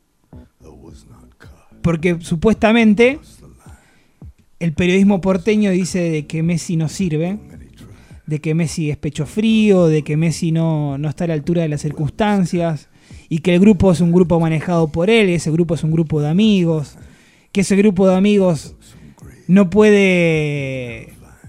porque supuestamente el periodismo porteño dice de que Messi no sirve, de que Messi es pecho frío, de que Messi no, no está a la altura de las circunstancias, y que el grupo es un grupo manejado por él, ese grupo es un grupo de amigos, que ese grupo de amigos no puede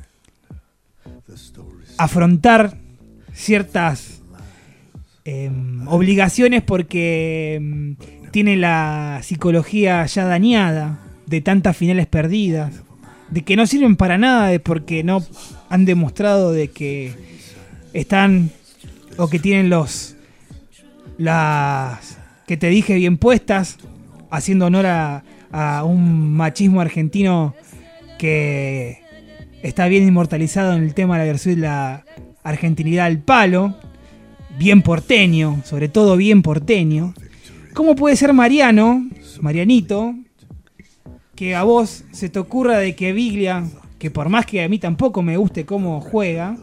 afrontar ciertas eh, obligaciones porque eh, tiene la psicología ya dañada de tantas finales perdidas, de que no sirven para nada, de porque no han demostrado de que están o que tienen los las que te dije bien puestas, haciendo honor a, a un machismo argentino que está bien inmortalizado en el tema de la virtud de la argentinidad al palo, bien porteño, sobre todo bien porteño. ¿Cómo puede ser Mariano, Marianito, que a vos se te ocurra de que Biglia, que por más que a mí tampoco me guste cómo juega,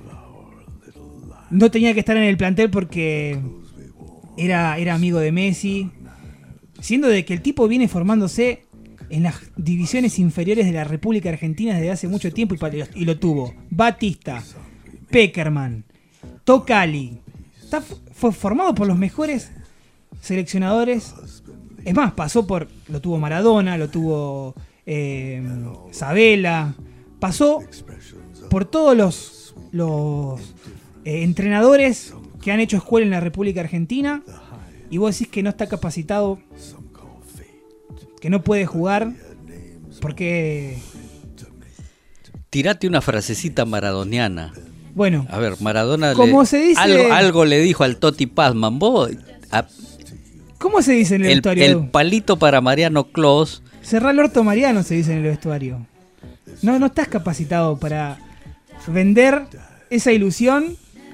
no tenía que estar en el plantel porque era, era amigo de Messi, siendo de que el tipo viene formándose en las divisiones inferiores de la República Argentina desde hace mucho tiempo y, y lo tuvo Batista, Peckerman, Tocali, está, fue formado por los mejores seleccionadores. Es más, pasó por, lo tuvo Maradona, lo tuvo eh, Sabela, pasó por todos los, los eh, entrenadores que han hecho escuela en la República Argentina, y vos decís que no está capacitado, que no puede jugar, porque... Tirate una frasecita maradoniana. Bueno, a ver, Maradona como le, se dice, algo, algo le dijo al Toti Pazman. Vos... A, ¿Cómo se dice en el, el vestuario? El palito para Mariano Clos. Cerrá el orto Mariano, se dice en el vestuario. No, no estás capacitado para vender esa ilusión,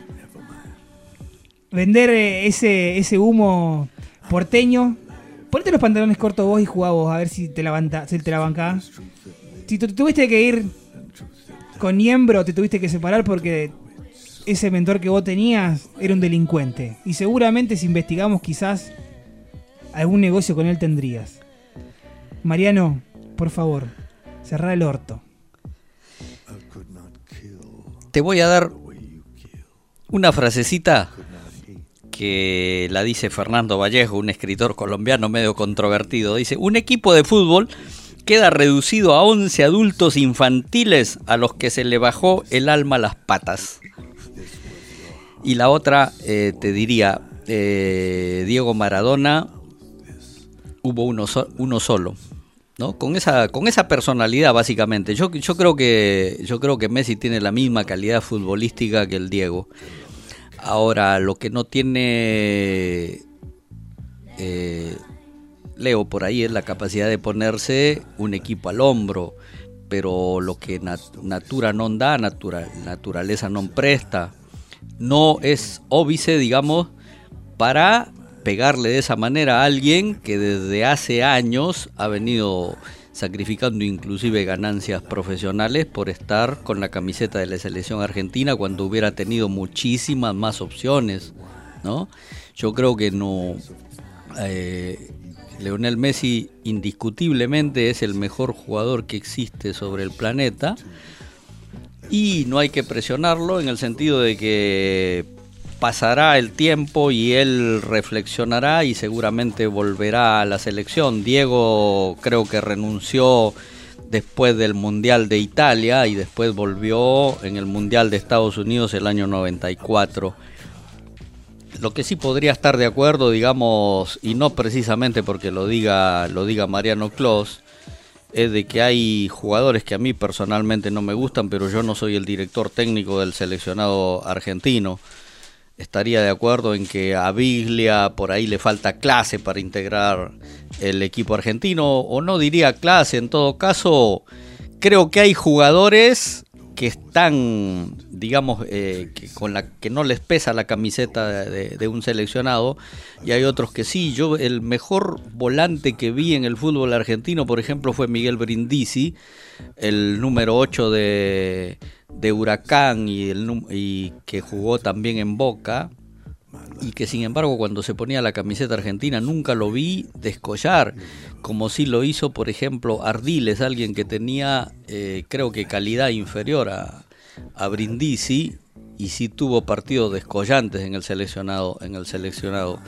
vender ese, ese humo porteño. Ponete los pantalones cortos vos y jugá vos, a ver si te la, banta, si te la bancás. Si tú tuviste que ir con Niembro, te tuviste que separar porque ese mentor que vos tenías era un delincuente. Y seguramente si investigamos quizás algún negocio con él tendrías. Mariano, por favor, cerrá el orto. Te voy a dar una frasecita que la dice Fernando Vallejo, un escritor colombiano medio controvertido. Dice: un equipo de fútbol queda reducido a once adultos infantiles a los que se le bajó el alma a las patas. Y la otra, eh, te diría, eh, Diego Maradona, hubo uno, so, uno solo, ¿no? Con esa, con esa personalidad, básicamente. Yo, yo creo que, yo creo que Messi tiene la misma calidad futbolística que el Diego. Ahora, lo que no tiene eh, Leo por ahí es la capacidad de ponerse un equipo al hombro, pero lo que nat- natura non da, natura- naturaleza non presta, no es óbice, digamos, para pegarle de esa manera a alguien que desde hace años ha venido sacrificando inclusive ganancias profesionales por estar con la camiseta de la selección argentina cuando hubiera tenido muchísimas más opciones, ¿no? Yo creo que no eh, Lionel Messi indiscutiblemente es el mejor jugador que existe sobre el planeta, y no hay que presionarlo en el sentido de que pasará el tiempo y él reflexionará y seguramente volverá a la selección. Diego creo que renunció después del Mundial de Italia y después volvió en el Mundial de Estados Unidos el año noventa y cuatro. Lo que sí podría estar de acuerdo, digamos, y no precisamente porque lo diga, lo diga Mariano Clos, es de que hay jugadores que a mí personalmente no me gustan, pero yo no soy el director técnico del seleccionado argentino. Estaría de acuerdo en que a Biglia por ahí le falta clase para integrar el equipo argentino, o no diría clase, en todo caso creo que hay jugadores que están, digamos, eh, que con la que no les pesa la camiseta de, de un seleccionado, y hay otros que sí. Yo el mejor volante que vi en el fútbol argentino, por ejemplo, fue Miguel Brindisi, el número ocho de... de Huracán y, el, y que jugó también en Boca, y que sin embargo cuando se ponía la camiseta argentina nunca lo vi descollar, como sí lo hizo, por ejemplo, Ardiles, alguien que tenía, eh, creo que calidad inferior a, a Brindisi, y sí tuvo partidos descollantes en el seleccionado. En el seleccionado.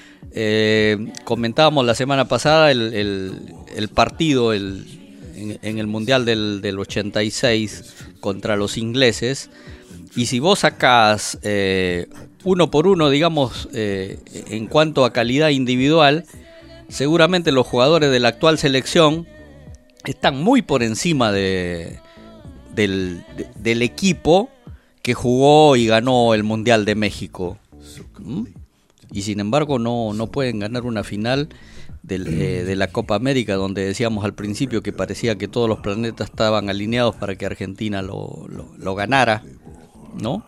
Eh, comentábamos la semana pasada el, el, el partido el, en, en el Mundial del, del ochenta y seis contra los ingleses, y si vos sacás eh, uno por uno, digamos, eh, en cuanto a calidad individual, seguramente los jugadores de la actual selección están muy por encima de, del, de, del equipo que jugó y ganó el Mundial de México. ¿Mm? Y sin embargo no, no pueden ganar una final del, eh, de la Copa América, donde decíamos al principio que parecía que todos los planetas estaban alineados para que Argentina lo, lo, lo ganara, ¿no?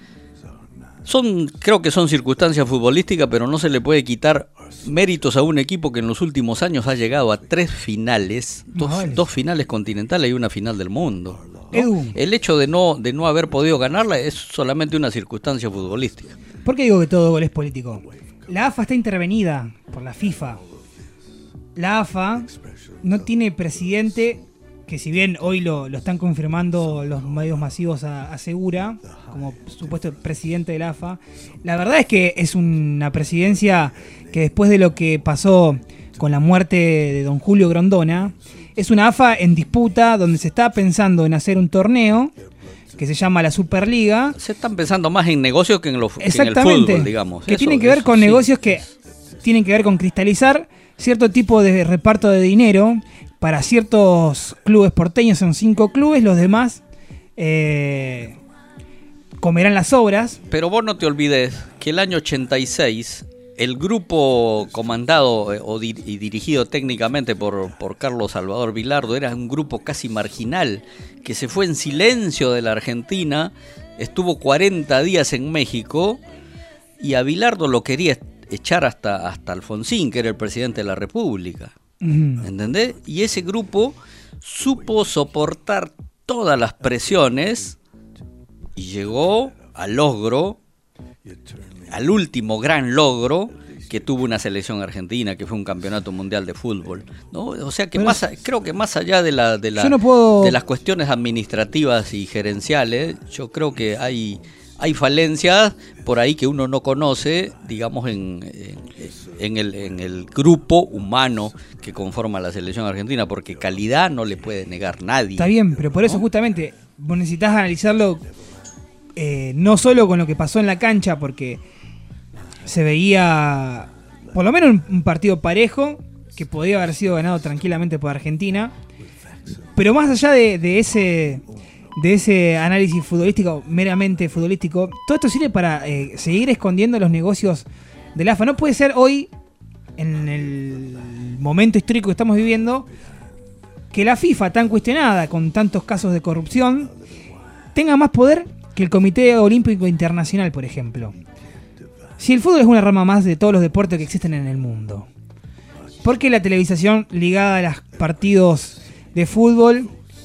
Son, creo que son circunstancias futbolísticas, pero no se le puede quitar méritos a un equipo que en los últimos años ha llegado a tres finales, dos, dos finales continentales y una final del mundo, ¿no? El hecho de no, de no haber podido ganarla es solamente una circunstancia futbolística. ¿Por qué digo que todo gol es político? La A F A está intervenida por la FIFA. La A F A no tiene presidente, que si bien hoy lo, lo están confirmando los medios masivos, a, asegura como supuesto presidente de la A F A. La verdad es que es una presidencia que después de lo que pasó con la muerte de don Julio Grondona, es una A F A en disputa donde se está pensando en hacer un torneo que se llama la Superliga. Se están pensando más en negocios que en, lo, que en el fútbol, digamos. Que eso, tienen que ver eso, con sí. negocios que tienen que ver con cristalizar cierto tipo de reparto de dinero para ciertos clubes porteños. Son cinco clubes, los demás eh, comerán las obras. Pero vos no te olvides que el año ochenta y seis, el grupo comandado eh, o di- y dirigido técnicamente por, por Carlos Salvador Vilardo era un grupo casi marginal, que se fue en silencio de la Argentina, estuvo cuarenta días en México, y a Vilardo lo quería echar hasta, hasta Alfonsín, que era el presidente de la República. Uh-huh. ¿Entendés? Y ese grupo supo soportar todas las presiones y llegó al logro, al último gran logro que tuvo una selección argentina, que fue un campeonato mundial de fútbol, ¿no? O sea que Pero más, creo que más allá de la, de la no puedo... de las cuestiones administrativas y gerenciales, yo creo que hay hay falencias por ahí que uno no conoce, digamos, en, en, en, el, en el grupo humano que conforma la selección argentina, porque calidad no le puede negar nadie. Está bien, pero por eso ¿no? justamente vos necesitas analizarlo eh, no solo con lo que pasó en la cancha, porque se veía por lo menos un, un partido parejo que podía haber sido ganado tranquilamente por Argentina, pero más allá de, de ese... de ese análisis futbolístico, meramente futbolístico, todo esto sirve para eh, seguir escondiendo los negocios de la A F A. No puede ser hoy, en el momento histórico que estamos viviendo, que la FIFA, tan cuestionada, con tantos casos de corrupción, tenga más poder que el Comité Olímpico Internacional, por ejemplo. Si el fútbol es una rama más de todos los deportes que existen en el mundo, ¿por qué la televisación ligada a los partidos de fútbol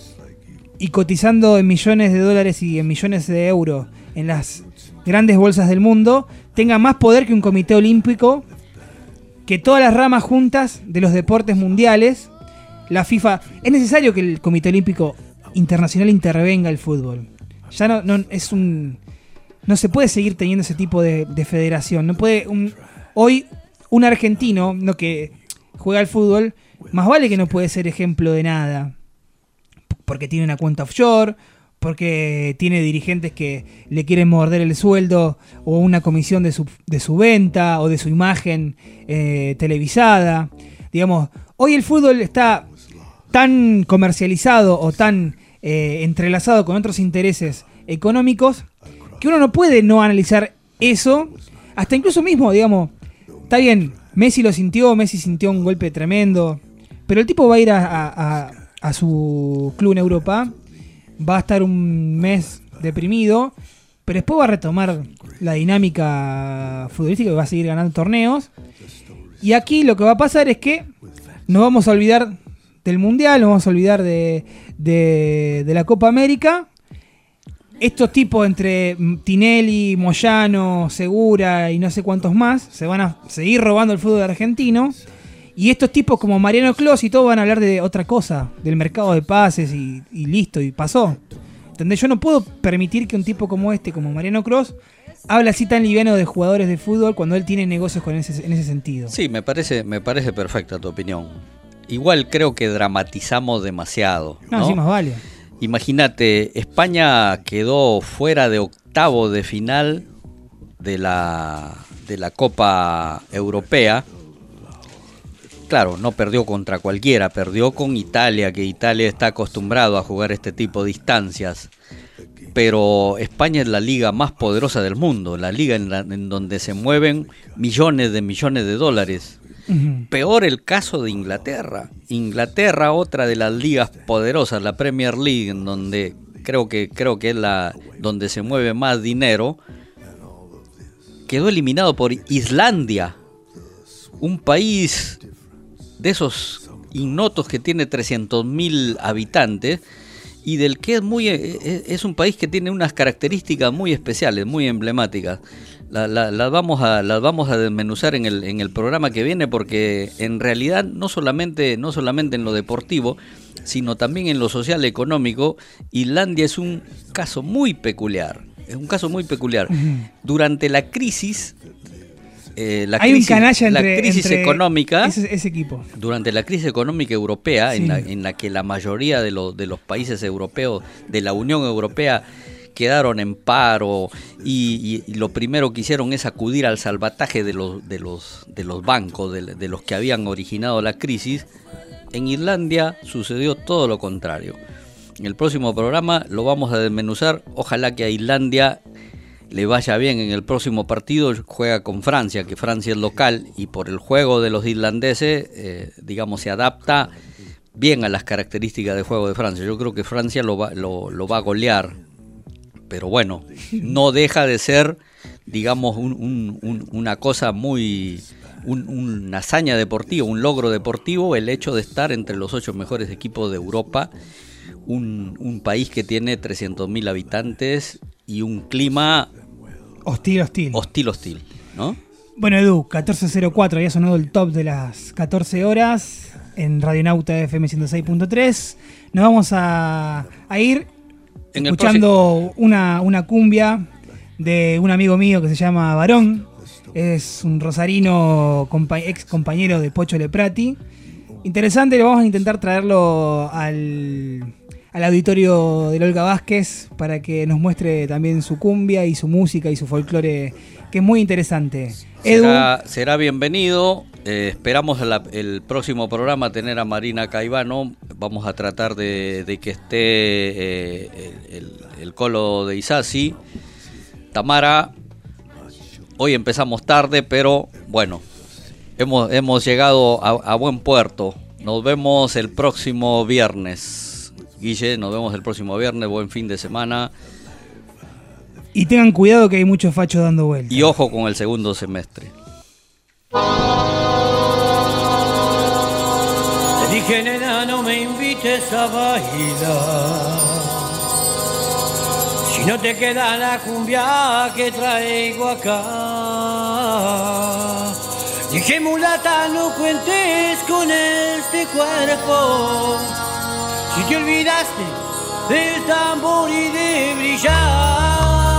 y cotizando en millones de dólares y en millones de euros en las grandes bolsas del mundo, tenga más poder que un comité olímpico, que todas las ramas juntas de los deportes mundiales? La FIFA, es necesario que el Comité Olímpico Internacional intervenga el fútbol. Ya no, no es un no se puede seguir teniendo ese tipo de, de federación. No puede un, hoy un argentino no que juega al fútbol, más vale que no puede ser ejemplo de nada, porque tiene una cuenta offshore, porque tiene dirigentes que le quieren morder el sueldo, o una comisión de su, de su venta, o de su imagen eh, televisada. Digamos, hoy el fútbol está tan comercializado o tan eh, entrelazado con otros intereses económicos, que uno no puede no analizar eso, hasta incluso mismo, digamos, está bien, Messi lo sintió, Messi sintió un golpe tremendo, pero el tipo va a ir a... a, a a su club en Europa, va a estar un mes deprimido, pero después va a retomar la dinámica futbolística y va a seguir ganando torneos. Y aquí lo que va a pasar es que nos vamos a olvidar del Mundial, nos vamos a olvidar de, de, de la Copa América, estos tipos entre Tinelli, Moyano, Segura y no sé cuántos más se van a seguir robando el fútbol argentino. Y estos tipos como Mariano Clos y todo van a hablar de otra cosa, del mercado de pases y, y listo, y pasó. ¿Entendés? Yo no puedo permitir que un tipo como este, como Mariano Clos, hable así tan liviano de jugadores de fútbol cuando él tiene negocios con ese, en ese sentido. Sí, me parece, me parece perfecta tu opinión. Igual creo que dramatizamos demasiado, ¿no? No, sí, más vale. Imagínate, España quedó fuera de octavo de final de la, de la Copa Europea. Claro, no perdió contra cualquiera, perdió con Italia, que Italia está acostumbrado a jugar este tipo de distancias. Pero España es la liga más poderosa del mundo, la liga en, la, en donde se mueven millones de millones de dólares. Uh-huh. Peor el caso de Inglaterra. Inglaterra, otra de las ligas poderosas, la Premier League, en donde creo que creo que es la donde se mueve más dinero, quedó eliminado por Islandia, un país de esos ignotos que tiene trescientos mil habitantes y del que es muy es un país que tiene unas características muy especiales, muy emblemáticas. Las la, la vamos a las vamos a desmenuzar en el en el programa que viene, porque en realidad no solamente no solamente en lo deportivo, sino también en lo social y económico, Islandia es un caso muy peculiar. Es un caso muy peculiar. Uh-huh. Durante la crisis Eh, la Hay crisis, un canalla entre, la crisis entre económica ese, ese equipo. Durante la crisis económica europea, sí. en, la, en la que la mayoría de los, de los países europeos de la Unión Europea quedaron en paro y, y, y lo primero que hicieron es acudir al salvataje de los, de los, de los bancos, de, de los que habían originado la crisis, en Islandia sucedió todo lo contrario. En el próximo programa lo vamos a desmenuzar. Ojalá que a Islandia le vaya bien en el próximo partido. Juega con Francia, que Francia es local, y por el juego de los islandeses, eh, digamos, se adapta bien a las características de juego de Francia. Yo creo que Francia lo va, lo, lo va a golear, pero bueno, no deja de ser, digamos, un, un, un, una cosa muy, un, una hazaña deportiva, un logro deportivo, el hecho de estar entre los ocho mejores equipos de Europa, un, un país que tiene trescientos mil habitantes y un clima hostil, hostil. Hostil, hostil, ¿no? Bueno, Edu, catorce cero cuatro, había sonado el top de las catorce horas en Radionauta F M ciento seis punto tres. Nos vamos a, a ir en escuchando una, una cumbia de un amigo mío que se llama Varón. Es un rosarino compa- ex compañero de Pocho Leprati. Interesante, le vamos a intentar traerlo al... al auditorio del Olga Vázquez para que nos muestre también su cumbia y su música y su folclore, que es muy interesante. Edu. Será, será bienvenido. Eh, esperamos la, el próximo programa tener a Marina Caivano. Vamos a tratar de, de que esté eh, el, el, el colo de Isasi. Tamara, hoy empezamos tarde, pero bueno, hemos, hemos llegado a, a buen puerto. Nos vemos el próximo viernes. Guille, nos vemos el próximo viernes, buen fin de semana. Y tengan cuidado que hay muchos fachos dando vueltas. Y ojo con el segundo semestre. Te dije, nena, no me invites a bailar, si no te queda la cumbia que traigo acá. Dije, mulata, no cuentes con este cuerpo, si te olvidaste del tambor y de brillar.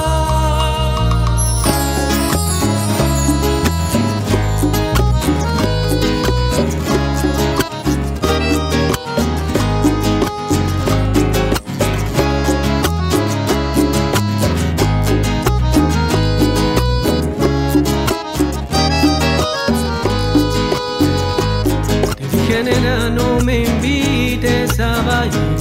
Te dije, nena, no me invites a bailar,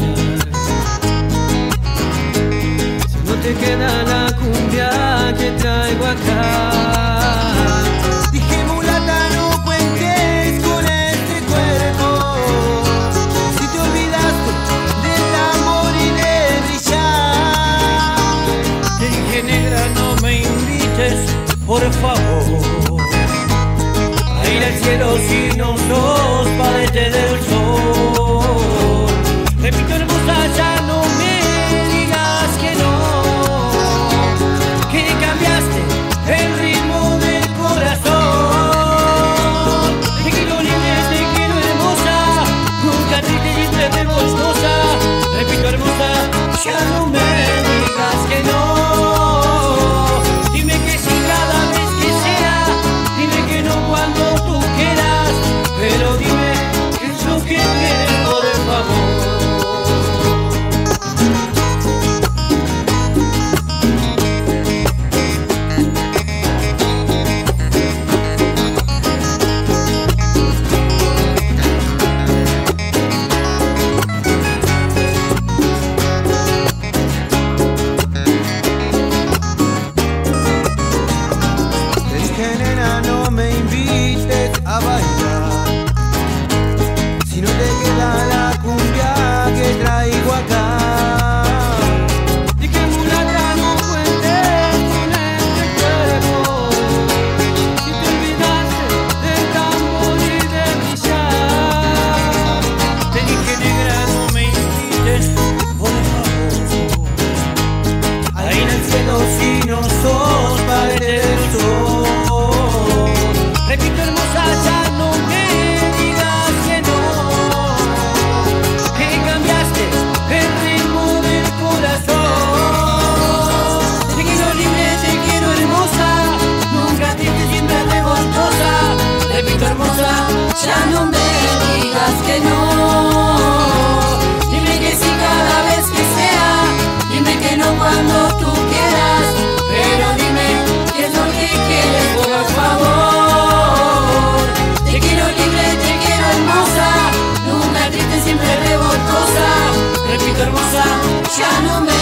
te queda la cumbia que traigo acá. Dije, mulata, no cuentes con este cuerpo, si te olvidaste del amor y de brillar. Te dije, negra, no me invites, por favor, a ir al cielo si no sos padre del sol. Repito, hermosa, ya no me digas que no. ya no me digas que no. Dime que sí cada vez que sea, dime que no cuando tú quieras, pero dime qué es lo que quieres, por favor. Te quiero libre, te quiero hermosa, nunca triste, siempre revoltosa. Repito hermosa, ya no me